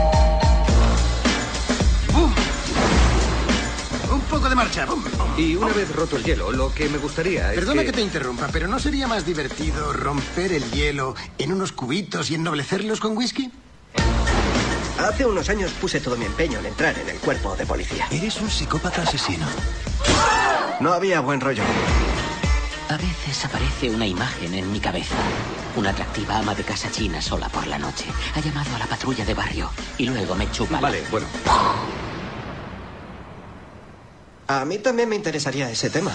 P: Un poco de marcha. Bum.
O: Y una vez roto el hielo, lo que me gustaría es
P: Perdona
O: que...
P: que te interrumpa, pero ¿no sería más divertido romper el hielo en unos cubitos y ennoblecerlos con whisky?
Q: Hace unos años puse todo mi empeño en entrar en el cuerpo de policía.
P: Eres un psicópata asesino.
Q: No había buen rollo.
R: A veces aparece una imagen en mi cabeza. Una atractiva ama de casa china sola por la noche. Ha llamado a la patrulla de barrio y luego me chupa. la-
O: Vale, bueno.
Q: A mí también me interesaría ese tema.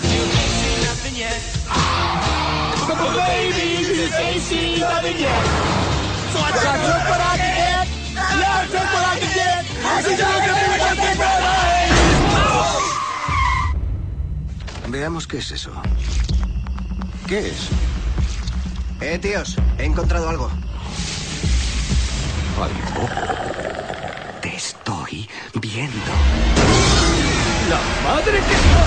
P: Veamos qué es eso. ¿Qué es?
Q: Eh, tíos, he encontrado algo.
O: Te estoy viendo.
J: ¡La madre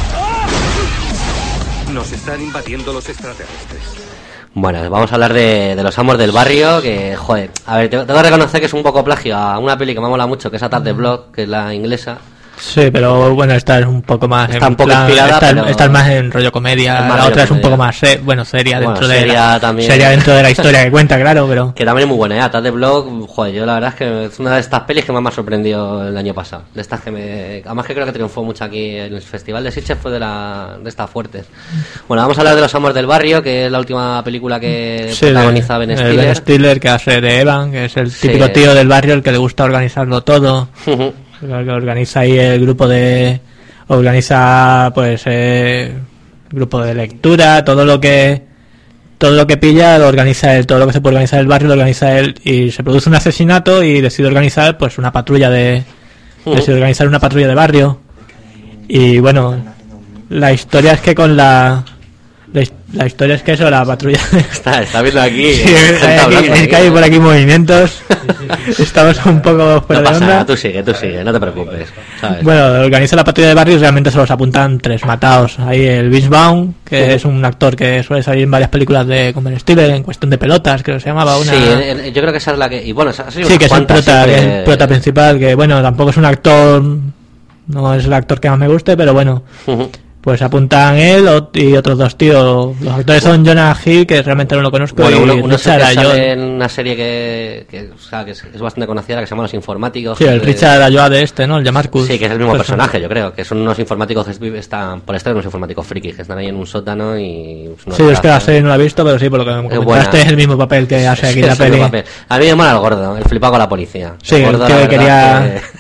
J: que...
O: Nos están invadiendo los extraterrestres.
C: Bueno, vamos a hablar de, de Los Amos del Barrio, que, joder, a ver, tengo tengo que reconocer que es un poco plagio a una peli que me mola mucho, que es Attack the Block, que es la inglesa.
E: Sí, pero bueno, esta es un poco más.
C: Está
E: en
C: un poco
E: plan-
C: inspirada,
E: esta,
C: pero-
E: esta es más en rollo comedia.
C: Es más
E: La
C: rollo
E: otra es un
C: comedia.
E: poco más, se- bueno, seria
C: Bueno,
E: dentro de
C: seria
E: la,
C: también.
E: seria dentro de la historia que cuenta, claro, pero
C: Que también es muy buena, ¿eh? Attack the Block, joder, yo la verdad es que es una de estas pelis que más me ha sorprendido el año pasado. De estas que me... Además que creo que triunfó mucho aquí en el Festival de Sitges, fue de, la... de estas fuertes. Bueno, vamos a hablar de Los Amos del Barrio, que es la última película que
E: sí,
C: protagoniza
E: de-
C: Ben
E: el
C: Stiller.
E: Ben Stiller, que hace de Evan, que es el
C: Sí.
E: típico tío del barrio, el que le gusta organizarlo todo. El que organiza ahí el grupo de... Organiza, pues, eh, grupo de lectura, todo lo que... Todo lo que pilla lo organiza él, todo lo que se puede organizar en el barrio lo organiza él, y se produce un asesinato y decide organizar, pues, una patrulla de... Decide organizar una patrulla de barrio. Y bueno, la historia es que con la... La, his- la historia es que eso, la patrulla...
C: Está, está viendo aquí.
E: Sí,
C: gente
E: hay, aquí-
C: hablando
E: es
C: aquí.
E: que hay por aquí movimientos. Estamos un poco fuera
C: No pasa
E: de onda.
C: nada, tú sigue, tú sigue, no te preocupes. ¿sabes?
E: Bueno, organiza la patrulla de barrio y realmente se los apuntan tres matados. Ahí el Vince Vaughn, que
C: Ujú.
E: es un actor que suele salir en varias películas de con Ben Stiller, en cuestión de pelotas, creo que se llamaba una...
C: Sí, eh, eh, yo creo que esa es la que... Y bueno, esa-
E: Sí, que es el prota, que es el prota principal, que bueno, tampoco es un actor, no es el actor que más me guste, pero bueno, pues apuntan él o- y otros dos tíos. Los actores son Jonah Hill, que realmente no lo conozco,
C: Bueno,
E: y
C: uno, uno es el
E: Richard
C: que
E: Ayoade.
C: sale en una serie que, que, o sea, que es, es bastante conocida, que se llama Los Informáticos.
E: Sí, el
C: que-
E: Richard Ayoade este, ¿no? El de Marcus.
C: Sí, que es el mismo
E: Pues,
C: personaje, yo creo, que son unos informáticos que vive- están, por esto unos informáticos frikis, que están ahí en un sótano y... pues, unos
E: Sí, es que la
C: brazos.
E: serie no la he visto, pero sí, por lo que me
C: Es
E: comentaste,
C: buena.
E: es el mismo papel que hace aquí
C: Sí,
E: la
C: es el
E: peli.
C: papel. A mí me mola el gordo, el flipado con la policía.
E: Sí,
C: el
E: el
C: gordo,
E: tío
C: la
E: que
C: verdad
E: quería,
C: que-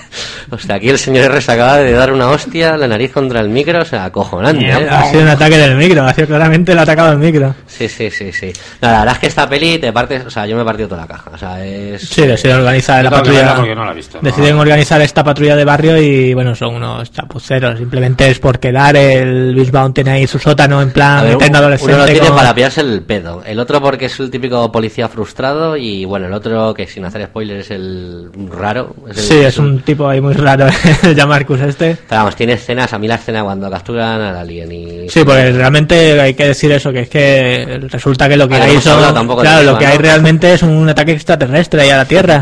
C: O sea, aquí el señor R se acaba de dar una hostia la nariz contra el micro, o sea, acojonante, ¿eh?
E: Ha sido un ataque del micro, ha sido claramente el atacado del micro.
C: Sí, sí, sí, sí. No, la verdad es que esta peli te partes, o sea, yo me he partido toda la caja, o sea, es...
E: Sí, deciden organizar la patrulla,
D: porque no la he visto, ¿no?
E: deciden organizar esta patrulla de barrio y, bueno, son unos chapuceros, simplemente es por quedar, el Beastbound tiene ahí su sótano en plan, metiendo adolescente.
C: Uno lo tiene
E: con...
C: para pillarse el pedo, el otro porque es el típico policía frustrado y, bueno, el otro que sin hacer spoilers es el raro. Es el,
E: sí, es un tipo ahí muy raro, el Jamarcus este.
C: Pero vamos, tiene escenas, a mí la escena cuando capturan al alien y...
E: Sí, porque realmente hay que decir eso, que es que resulta que lo que
C: Ah,
E: hay
C: hemos
E: son...
C: hablado tampoco
E: Claro,
C: del
E: lo
C: tema,
E: que
C: ¿no?
E: hay realmente es un ataque extraterrestre ahí a la Tierra.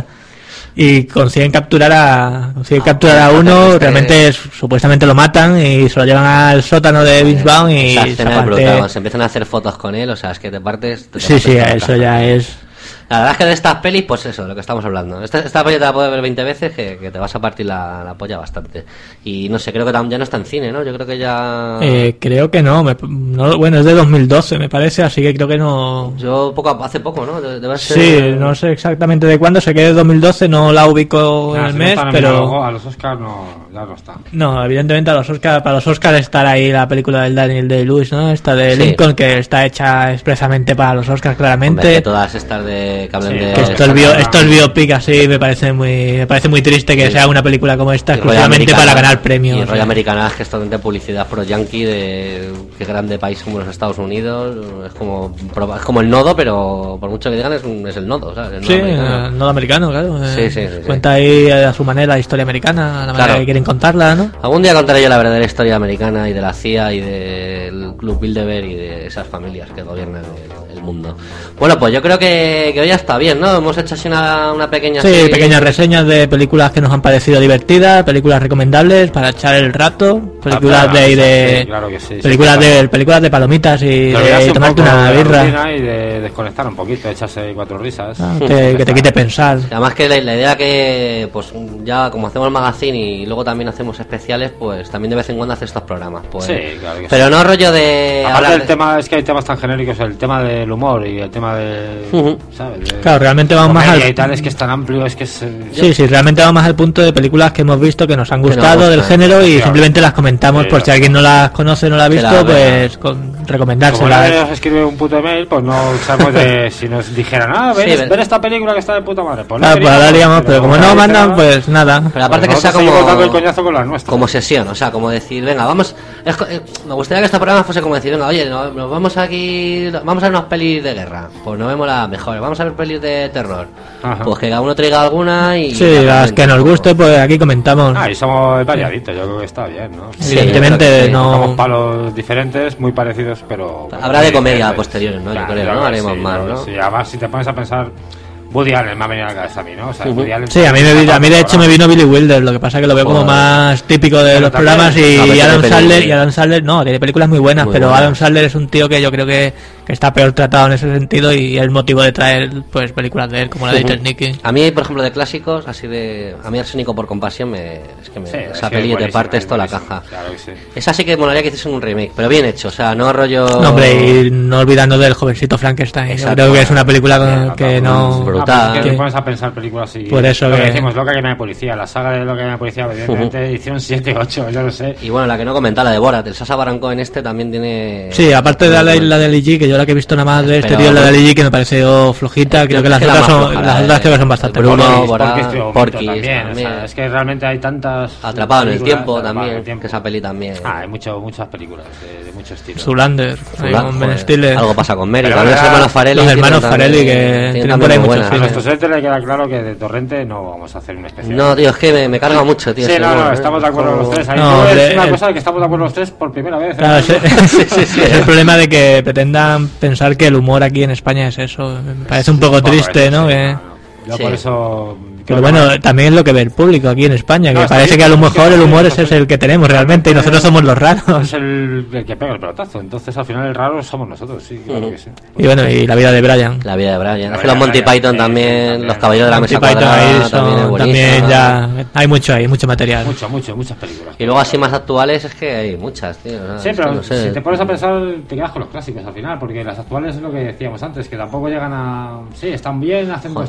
E: Y consiguen capturar a consiguen
C: Ah,
E: capturar a
C: un
E: uno,
C: extraterrestre.
E: realmente es- supuestamente lo matan y se lo llevan al sótano de Beastbound y
C: Esa
E: esa
C: escena es
E: parte-
C: brutal, cuando se empiezan a hacer fotos con él, o sea, es que te partes... te
E: Sí,
C: partes
E: sí,
C: toda la
E: eso
C: caja.
E: ya es...
C: La verdad es que de estas pelis, pues eso, lo que estamos hablando. Esta, esta peli te la puedes ver veinte veces que, que te vas a partir la, la polla bastante. Y no sé, creo que tam- ya no está en cine, ¿no? Yo creo que ya...
E: Eh, creo que no, me- no, bueno, es de dos mil doce me parece, así que creo que no...
C: Yo poco a- hace poco, ¿no? De- Debe ser...
E: Sí, no sé exactamente de cuándo, sé que es de dos mil doce, no la ubico en
D: Ah,
E: el
D: si no
E: mes,
D: está
E: pero...
D: nominado a los Oscars no, ya no está.
E: No, evidentemente a los Oscar, para los Oscars estará ahí la película del Daniel Day-Lewis, ¿no? Esta de
C: Sí.
E: Lincoln, que está hecha expresamente para los Oscars, claramente.
C: Hombre, que todas estas de... que hablan
E: Sí,
C: de...
E: que esto el bio, esto el biopic así me parece muy me parece muy triste que
C: Sí.
E: sea una película como esta
C: Y rollo
E: exclusivamente
C: americana-
E: para ganar premios.
C: Y
E: o
C: rollo
E: sea.
C: americana, que es totalmente publicidad pro yankee de qué grande país como los Estados Unidos. Es como es como el nodo, pero por mucho que digan es, un- es el nodo, ¿sabes? El nodo
E: Sí,
C: americano.
E: eh, no americano, claro. eh,
C: Sí, sí, sí, sí.
E: Cuenta ahí eh, a su manera la historia americana, la manera
C: Claro.
E: que quieren contarla, ¿no?
C: Algún día contaré yo la verdadera historia americana y de la C I A y del Club Bilderberg y de esas familias que gobiernan el, el mundo. Bueno, pues yo creo que, que hoy ya está bien, ¿no? Hemos hecho así una, una pequeña
E: Sí,
C: serie.
E: pequeñas reseñas de películas que nos han parecido divertidas, películas recomendables para echar el rato, películas
D: Ah, claro,
E: de,
D: sí,
E: de
D: sí, claro que sí, sí,
E: películas
D: sí,
E: de películas de palomitas y
D: Te olvidas
E: de
D: un
E: tomarte
D: poco
E: una
D: de la
E: birra.
D: rutina y de desconectar un poquito, echarse cuatro risas.
E: Ah, que, que te quite pensar.
C: Además que la, la idea que, pues ya como hacemos magazine y luego también hacemos especiales, pues también de vez en cuando hace estos programas. Pues,
D: Sí, claro que
C: pero
D: sí.
C: no rollo de...
D: Aparte
C: hablar
D: del
C: de-
D: tema, es que hay temas tan genéricos, el tema del humor y el tema de...
C: Ujú.
D: ¿sabes? De
E: Claro, realmente vamos más
D: comedia
E: al-
D: y tal, es que es tan amplio, es que es... eh,
E: Sí, sí, realmente vamos al punto de películas que hemos visto, que nos han
C: Que nos
E: gustado
C: gustan.
E: del género y
D: Sí,
E: simplemente las comentamos
D: sí,
E: por si alguien no las conoce, no la ha
C: Que
E: visto,
C: la vea.
E: pues con,
D: Como nadie
E: recomendárselas.
D: nos escribe un puto email, pues no sabemos de si nos dijeran, ah, ver,
C: Sí,
D: es-
C: ver-
D: ver esta película que está de puta madre. Pues no
E: Claro, pues
D: queríamos,
E: hablaríamos, pero como no
D: nadie
E: mandan,
D: te-
E: pues nada.
C: Pero aparte
D: pues
C: que sea
D: nosotros seguimos dando el
C: como...
D: coñazo con las nuestras.
C: como sesión, o sea, como decir, venga, vamos, es co- eh, me gustaría que este programa fuese como decir, venga, oye, no- nos vamos aquí, vamos a ver unas pelis de guerra, pues no vemos las mejores, vamos a ver pelis de terror,
D: Ajá.
C: pues que cada uno traiga alguna y...
E: Sí, las que nos guste, pues aquí comentamos.
D: Ah, y somos variaditos, yo creo que está bien, ¿no?
C: Sí,
E: Evidentemente
C: yo creo que sí.
E: no-
D: Somos palos diferentes, muy parecidos, pero...
C: Habrá de comedia
D: diferentes.
C: posteriores, ¿no? Yo
D: Claro,
C: creo,
D: yo
C: ¿no?
D: que
C: Haremos
D: sí,
C: más,
D: yo que
C: ¿no?
D: Sí, además, si te pones a pensar... Woody Allen me ha venido a la cabeza a mí, ¿no? O sea,
C: Ujú.
D: Woody Allen...
E: Sí, a mí, me, vi- a mí de hecho me vino Billy Wilder, lo que pasa que lo veo como
C: Joder.
E: más típico de
D: Pero
E: los
D: también-
E: programas
C: A
E: y
C: veces
E: Adam
C: depende
E: Sandler,
C: de-
E: y Adam Sandler, no, tiene películas muy buenas,
C: Muy
E: pero
C: buenas.
E: Adam Sandler es un tío que yo creo que, que está peor tratado en ese sentido y es el motivo de traer pues películas de él, como la de
C: Ujú.
E: Eternity.
C: A mí, por ejemplo, de clásicos, así de... A mí Arsénico por compasión, me, es que me,
D: Sí, es
C: esa
D: que
C: peli
D: es
C: te
D: buenísima,
C: parte
D: es
C: esto la
D: buenísima,
C: caja.
D: Claro que sí.
C: Esa sí que molaría que hiciesen un remake, pero bien hecho, o sea, no rollo...
E: No, hombre, y no olvidando del jovencito Frankenstein. Yo
C: Exacto.
E: creo que es una película con-
D: Bien,
E: que
D: tampoco-
E: no...
C: Brutal.
D: Ah, pues es que
E: que-
D: te pones a pensar películas y...
E: Por eso
D: lo que
E: que-
D: decimos, Loca que me da policía, la saga de Loca que me da policía, evidentemente, hicieron siete, ocho, yo lo sé.
C: Y bueno, la que no comentaba, la de Borat, el Sasha Baron Cohen este también tiene...
E: Sí, aparte de la, la de L G, que yo la que he visto nada más de este
C: Pero-
E: tío, la de L G, que me pareció flojita, creo que las
C: que la
E: otras
C: más
E: son,
C: floja,
E: las
C: la
E: otras
C: de-
E: creo que son bastante
C: Bruno,
E: buenas.
C: Borat,
D: Porky's, tío,
C: Porky's
D: también, o
C: también.
D: sea, es que realmente hay tantas...
C: Atrapado en el
D: películas,
C: tiempo
D: Atrapado en el
C: también,
D: tiempo.
C: que esa peli también.
D: Ah, hay mucho, muchas películas de, de muchos estilos.
E: Zoolander, ahí
C: Zula-
E: con Ben
C: joder,
E: Stiller.
C: algo pasa con Mary,
D: Pero
C: también los
D: ahora-
C: hermanos Farelli.
E: los
C: tienen
E: hermanos
C: también-
E: Farelli que
C: tienen
E: tienen
C: también
E: por ahí
C: muy
E: muchos
C: buenas.
D: A
E: filmes.
D: nuestros oyentes le queda claro que de Torrente no vamos a hacer un especial.
C: No, tío, es que me, me carga mucho, tío.
D: Sí,
C: ese
D: no,
C: humor,
D: no,
C: ¿eh?
D: estamos de acuerdo los tres. Ahí
E: No,
D: no,
E: hombre,
D: es una
E: el-
D: cosa de que estamos de acuerdo los tres por primera vez. ¿eh?
E: Claro, ese-
C: Sí, sí, sí.
E: es el problema de que pretendan pensar que el humor aquí en España es eso. Me parece un poco
D: Un poco
E: triste,
D: eso,
E: ¿no?
D: sí,
E: Que-
D: no, no. Yo
C: Sí.
D: por eso...
E: Pero bueno, también es lo que ve el público aquí en España,
D: No,
E: que
D: está
E: parece
D: bien,
E: que a lo
D: es que
E: mejor el
D: también
E: humor
D: es
E: ese es el que tenemos realmente y nosotros somos los raros.
D: es el, el que pega el pelotazo. Entonces al final el raro somos nosotros, sí, claro que sí.
E: Y bueno, y la vida de Brian.
C: La vida de Brian.
D: La
C: Es que
D: vida
C: los
D: de
C: Monty
D: Brian,
C: Python
D: sí,
C: también,
D: sí, también.
C: los caballeros de la
E: Monty
C: mesa
E: Python
C: cuadrada,
E: ahí
C: también es
E: son-
C: buenísima.
E: también ya hay mucho ahí, mucho material.
D: Mucho, mucho, muchas películas.
C: Y luego así más actuales es que hay muchas, tío. ¿no?
D: Sí,
C: Es
D: pero
C: que no sé.
D: si te pones a pensar, te quedas con los clásicos al final, porque las actuales es lo que decíamos antes, que tampoco llegan a... Sí, están bien, hacen
C: Joder.
D: dos chistes,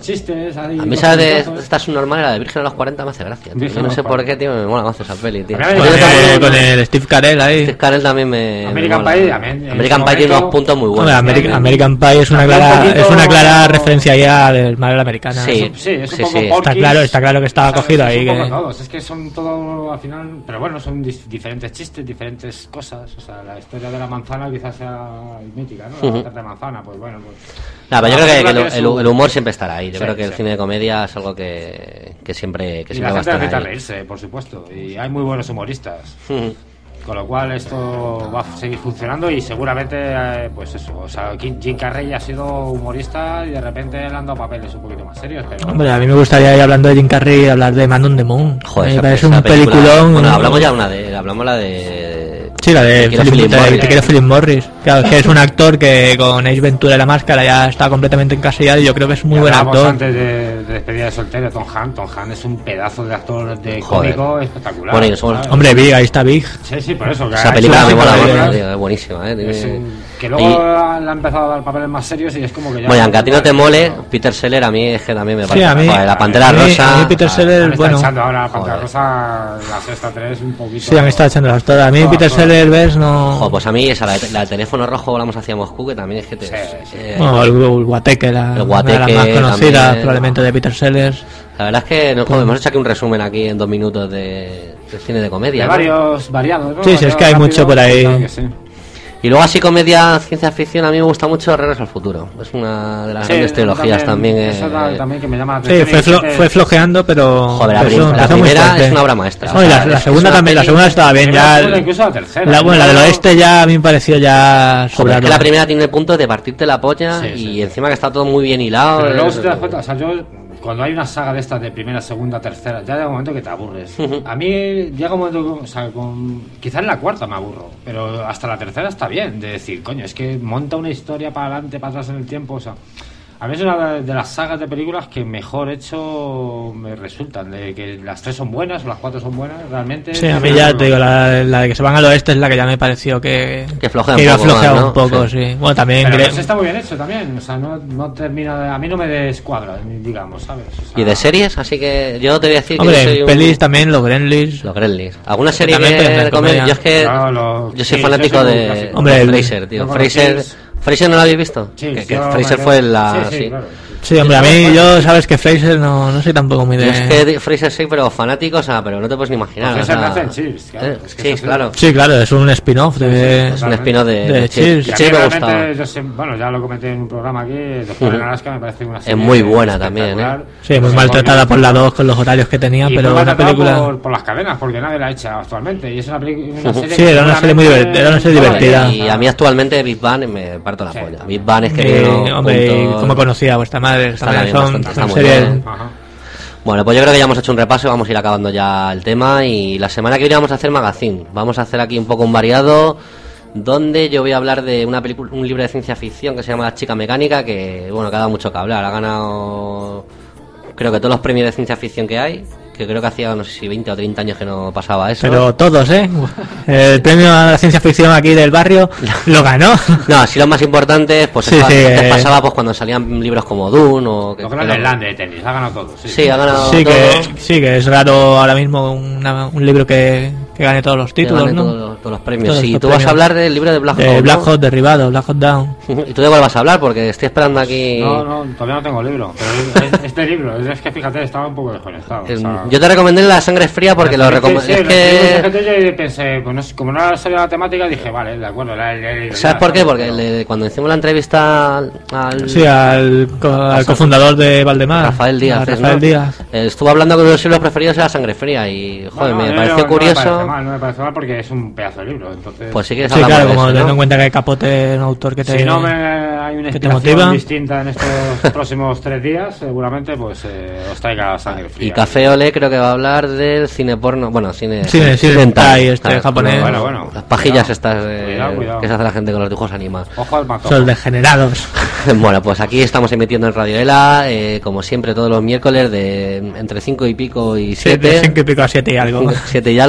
D: ves ahí
C: A mí esa de esta subnormal, la de Virgen a los cuarenta, me hace gracia. Tío. Yo no sé por qué, tío, me mola más esa peli, tío.
E: Con, el, con el Steve Carell ahí.
C: Steve Carell también me.
D: American
C: me
D: Pie,
C: American, American Pie tiene unos puntos muy buenos.
E: Bueno, American, American Pie es una clara, es una clara referencia ya del mal de la americana.
C: Sí,
D: sí, es un
C: sí,
D: poco
C: sí.
E: Está claro, está claro que estaba cogido ahí.
D: Es un poco
E: Que...
D: todos, es que son todo al final, pero bueno, son dis- diferentes chistes, diferentes cosas. O sea, la historia de la manzana quizás sea mítica, ¿no? La
C: Ujú.
D: de manzana, pues bueno, pues.
C: Nah, pero yo
D: la
C: creo que, que
D: película
C: el,
D: tiene su-
C: el humor siempre estará ahí. Yo
D: Sí,
C: creo que el
D: sí.
C: cine de comedia es algo que, que siempre, que
D: Y
C: siempre
D: la
C: va a
D: gente
C: estar
D: necesita
C: ahí.
D: reírse, por supuesto. Y hay muy buenos humoristas.
C: Ujú.
D: Con lo cual esto va a seguir funcionando y seguramente, eh, pues eso, o sea, Jim Jim Carrey ha sido humorista y de repente le han dado papeles un poquito más serios, pero...
E: Hombre, a mí me gustaría ir hablando de Jim Carrey hablar de Man on the Moon.
C: Joder,
E: me
C: esa-
E: parece
C: esa
E: un
C: película-
E: peliculón.
C: Bueno, hablamos ya una de. Hablamos la de.
E: Sí, la de
C: Te quiero,
E: Philip,
C: Philip
E: de-
C: Morris.
E: Te quiero Philip Morris. Claro, que es un actor que con Ace Ventura y la máscara ya está completamente encasillado y yo creo que es muy
D: Y
E: buen
D: hablábamos
E: actor.
D: antes de, de despedida de soltero, Tom Hanks. Tom Hanks es un pedazo de actor de
C: Joder.
D: cómico espectacular.
C: Bueno, y somos-
D: ¿sabes?
E: Hombre, Big, ahí está Big.
D: Sí, sí, por eso. que
C: Esa
D: ha
C: película
D: hecho
C: me mola
D: una
C: mucho,
D: película-
C: tío, es buenísima, ¿eh?
D: es
C: Tiene-
D: un- que luego
C: Y-
D: le ha empezado a dar papeles más serios y es como que ya...
C: Bueno, y aunque a ti no te mole, Peter Sellers a mí es que también me
E: Sí,
C: parece.
E: a mí-
C: Joder, la Pantera
E: a mí-
C: Rosa.
E: a mí Peter
C: joder,
E: Sellers,
D: Han estado
E: bueno.
D: echando ahora la Pantera
C: Joder.
D: Rosa, la sexta tres, un poquito...
E: Sí, han estado echando las todas. A mí
D: Todas,
E: Peter
D: todas.
E: Sellers ves no...
C: Joder, pues a mí esa, la de, la de teléfono rojo volamos hacia Moscú, que también es que te. eh,
E: No, el, el Guateque, la,
C: El
E: una de las
C: Guateque
E: más conocidas
C: también.
E: probablemente de Peter Sellers.
C: La verdad es que no, joder, hemos hecho aquí un resumen aquí en dos minutos de, de cine de comedia.
D: De
C: ¿no?
D: varios variados, ¿no?
E: Sí, sí, es que hay
D: Variados,
E: mucho por ahí.
D: claro que sí.
C: Y luego así comedia, ciencia ficción, a mí me gusta mucho Regreso al Futuro. Es una de las
D: Sí,
C: grandes trilogías también.
D: Eso
C: eh,
D: da- también que me llama la
E: Sí,
D: atención.
E: fue,
D: y
E: flo-
D: que-
E: fue flojeando, pero...
C: Joder, la,
E: empezó-
C: prim- la
E: empezó muy
C: primera
E: fuerte.
C: es una obra maestra.
E: No,
C: o
E: y
C: sea,
E: la, la
C: es-
E: segunda
C: es una
E: también, la
C: peli-
E: segunda estaba bien.
D: Primera,
E: Ya,
D: segunda, incluso la tercera.
E: la, bueno, la del
D: No,
E: oeste ya a mí me pareció ya
C: Joder, es
E: sobrado.
C: que la primera tiene puntos de partirte la polla
D: Sí,
C: y
D: sí.
C: encima que está todo muy bien hilado.
D: Pero luego
C: es-
D: si te das cuenta, o sea, yo cuando hay una saga de estas de primera, segunda, tercera, ya llega un momento que te aburres.
C: Ujú.
D: A mí llega un momento, o sea, con, quizás en la cuarta me aburro, pero hasta la tercera está bien, de decir, coño, es que monta una historia para adelante, para atrás en el tiempo, o sea, a mí es una de las sagas de películas que mejor hecho me resultan, de que las tres son buenas o las cuatro son buenas, realmente...
E: Sí, a mí ya te digo, la, la de que se van al oeste es la que ya me pareció que,
C: Que flojea
E: que
C: un
E: iba
C: poco
E: flojear
C: más, ¿no?
E: un poco,
C: Sí.
E: sí. Bueno, también...
D: Pero
E: Gre-
D: pues está muy bien hecho también, o sea, no, no termina de, a mí no me descuadra, digamos, ¿sabes? O sea,
C: Y de series, así que yo te voy a decir
E: Hombre,
C: que yo soy
E: en
C: un-
E: pelis también, los Gremlins.
C: Los Gremlins. ¿Alguna serie
E: También pueden
C: que
E: ser
C: comedia?
E: comedia.
C: Yo es que
D: No, lo-
C: yo soy
D: sí,
C: fanático
D: yo soy muy
C: de,
D: clásico.
E: Hombre,
C: de
E: el-
C: Fraser, tío.
D: ¿no
C: Fraser,
D: conocéis?
C: Fraser no lo habéis visto?
D: Sí,
C: que que
D: yo
C: Fraser
D: me-
C: fue la
D: sí, sí,
C: sí.
D: claro.
E: Sí, hombre, a mí yo sabes que Fraser no, no soy tampoco muy de...
C: Yo es que de- Fraser sí, pero fanático, o sea, pero no te puedes ni imaginar.
D: Porque
C: o
D: se
C: sea,
D: nace en Cheers, claro,
C: eh,
D: es que
C: sí,
D: eso sí.
C: claro.
E: Sí, claro, es un spin-off de...
C: Es un spin-off de,
E: de
C: de Cheers.
E: Cheers.
D: Y a mí
C: Cheers me
D: realmente,
C: gustaba.
D: yo sé- bueno, ya lo comenté en un programa aquí, Doctor en
C: Ujú.
D: Alaska me parece una
C: Es
D: serie
C: muy buena también,
D: espectacular.
C: ¿eh?
E: Sí, muy
D: Pues,
E: maltratada
D: porque-
E: por la dos con los horarios que tenía,
D: y
E: pero
D: muy
E: una
D: maltratada
E: película...
D: por, por las cadenas, porque nadie la ha hecho actualmente. Y es una, peli- una serie
E: Sí,
D: que
E: era una serie muy
D: seguramente-
E: divertida, era una serie divertida.
C: Y a mí actualmente Big Bang me parto la polla. Big Bang es que
E: Eh,
C: tiene unos
E: hombre, y
C: puntos-
E: como conocía a vuestra madre,
C: Está
E: también
C: bien,
E: son,
C: bastante, está
E: son
C: muy
E: series...
C: bien.
D: Ajá.
C: Bueno, pues yo creo que ya hemos hecho un repaso y vamos a ir acabando ya el tema. Y la semana que viene vamos a hacer magazine. Vamos a hacer aquí un poco un variado, donde yo voy a hablar de una película, un libro de ciencia ficción que se llama La chica mecánica, que bueno, que ha dado mucho que hablar. Ha ganado, creo que todos los premios de ciencia ficción que hay, que creo que hacía no sé si veinte o treinta años que no pasaba eso.
E: Pero todos, ¿eh? El premio a la ciencia ficción aquí del barrio lo ganó.
C: No, así los más importantes, pues
E: Sí,
C: eso
E: sí,
C: antes
E: eh.
C: pasaba pues cuando salían libros como Dune o que
D: Los grandes land de tenis, ha ganado todo. Sí,
C: Sí, ha ganado
E: Sí
C: todo.
E: que, sí, que es raro ahora mismo una- un libro que, que gane todos los
C: Que
E: títulos,
C: gane
E: ¿no?
C: todos, los- todos los premios.
E: Todos
C: Sí,
E: estos
C: tú vas a
E: premios.
C: hablar del libro de Black
E: De
C: Hawk,
E: Black
C: ¿no?
E: Hawk derribado, Black Hawk Down.
C: ¿Y tú de cuál vas a hablar? Porque estoy esperando aquí...
D: No, no, todavía no tengo libro. Pero es, este libro, es, es que fíjate, estaba un poco desconectado.
C: Eh,
D: o sea,
C: Yo te recomendé La sangre fría porque lo recomiendo.
D: Sí,
C: Es
D: lo
C: que...
D: escribí, yo pensé, pues no sé, como no sabía la temática, dije, vale, de acuerdo, la he leído.
C: ¿Sabes
D: ya,
C: por qué?
D: ¿sabes?
C: Porque le- cuando hicimos la entrevista al, al-
E: Sí, al, co- al cofundador de Valdemar.
C: Rafael Díaz,
E: a
C: ¿es,
E: Rafael
C: no?
E: Díaz.
C: Eh, estuvo hablando que uno de los libros preferidos era Sangre Fría y, joder,
D: No, no,
C: me
D: no,
C: pareció
D: no, no
C: curioso.
D: me parece mal, no me parece mal porque es un pedazo de libro. Entonces,
C: Pues sí que
E: Sí,
C: hablamos
E: claro,
C: de
E: como
C: eso,
E: teniendo
C: ¿no?
E: en cuenta que Capote es un autor que te...
D: si no me hay una
E: que te
D: inspiración
E: motiva.
D: distinta en estos próximos tres días, seguramente pues eh, os traiga Sangre Fría.
C: Y Café Olé creo que va a hablar del cine porno, bueno, cine...
E: Cine- cine hentai, este,
C: ¿sabes?
E: japonés.
D: Bueno, bueno.
C: Las pajillas
D: Cuidado,
C: estas eh,
D: cuidado, cuidado.
C: que se hace la gente con los dibujos animados.
D: Ojo al matojo.
E: Son degenerados.
C: Bueno, pues aquí estamos emitiendo en Radio Ela, eh, como siempre todos los miércoles de entre cinco y pico y
E: Sí, de
C: siete.
E: cinco y pico a siete y algo.
C: siete y algo.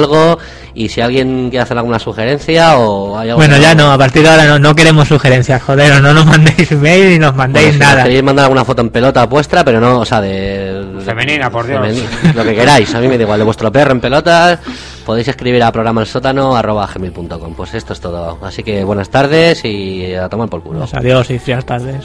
C: Y si alguien quiere hacer alguna sugerencia o hay algo
E: Bueno,
C: que-
E: ya no, a partir de ahora no, no queremos sugerencias, joder, o no nos mandéis mail ni nos mandéis
C: Bueno, si nos
E: nada.
C: queréis mandar alguna foto en pelota vuestra, pero no, o sea, de...
D: Femenina, por Dios.
C: femeni- lo que queráis, a mí me da igual, de vuestro perro en pelotas, podéis escribir a programa el sótano arroba gmail punto com. Pues esto es todo. Así que buenas tardes y a tomar por culo.
E: Pues adiós y frías tardes.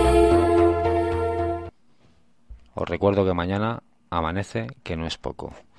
S: Os recuerdo que mañana amanece, que no es poco.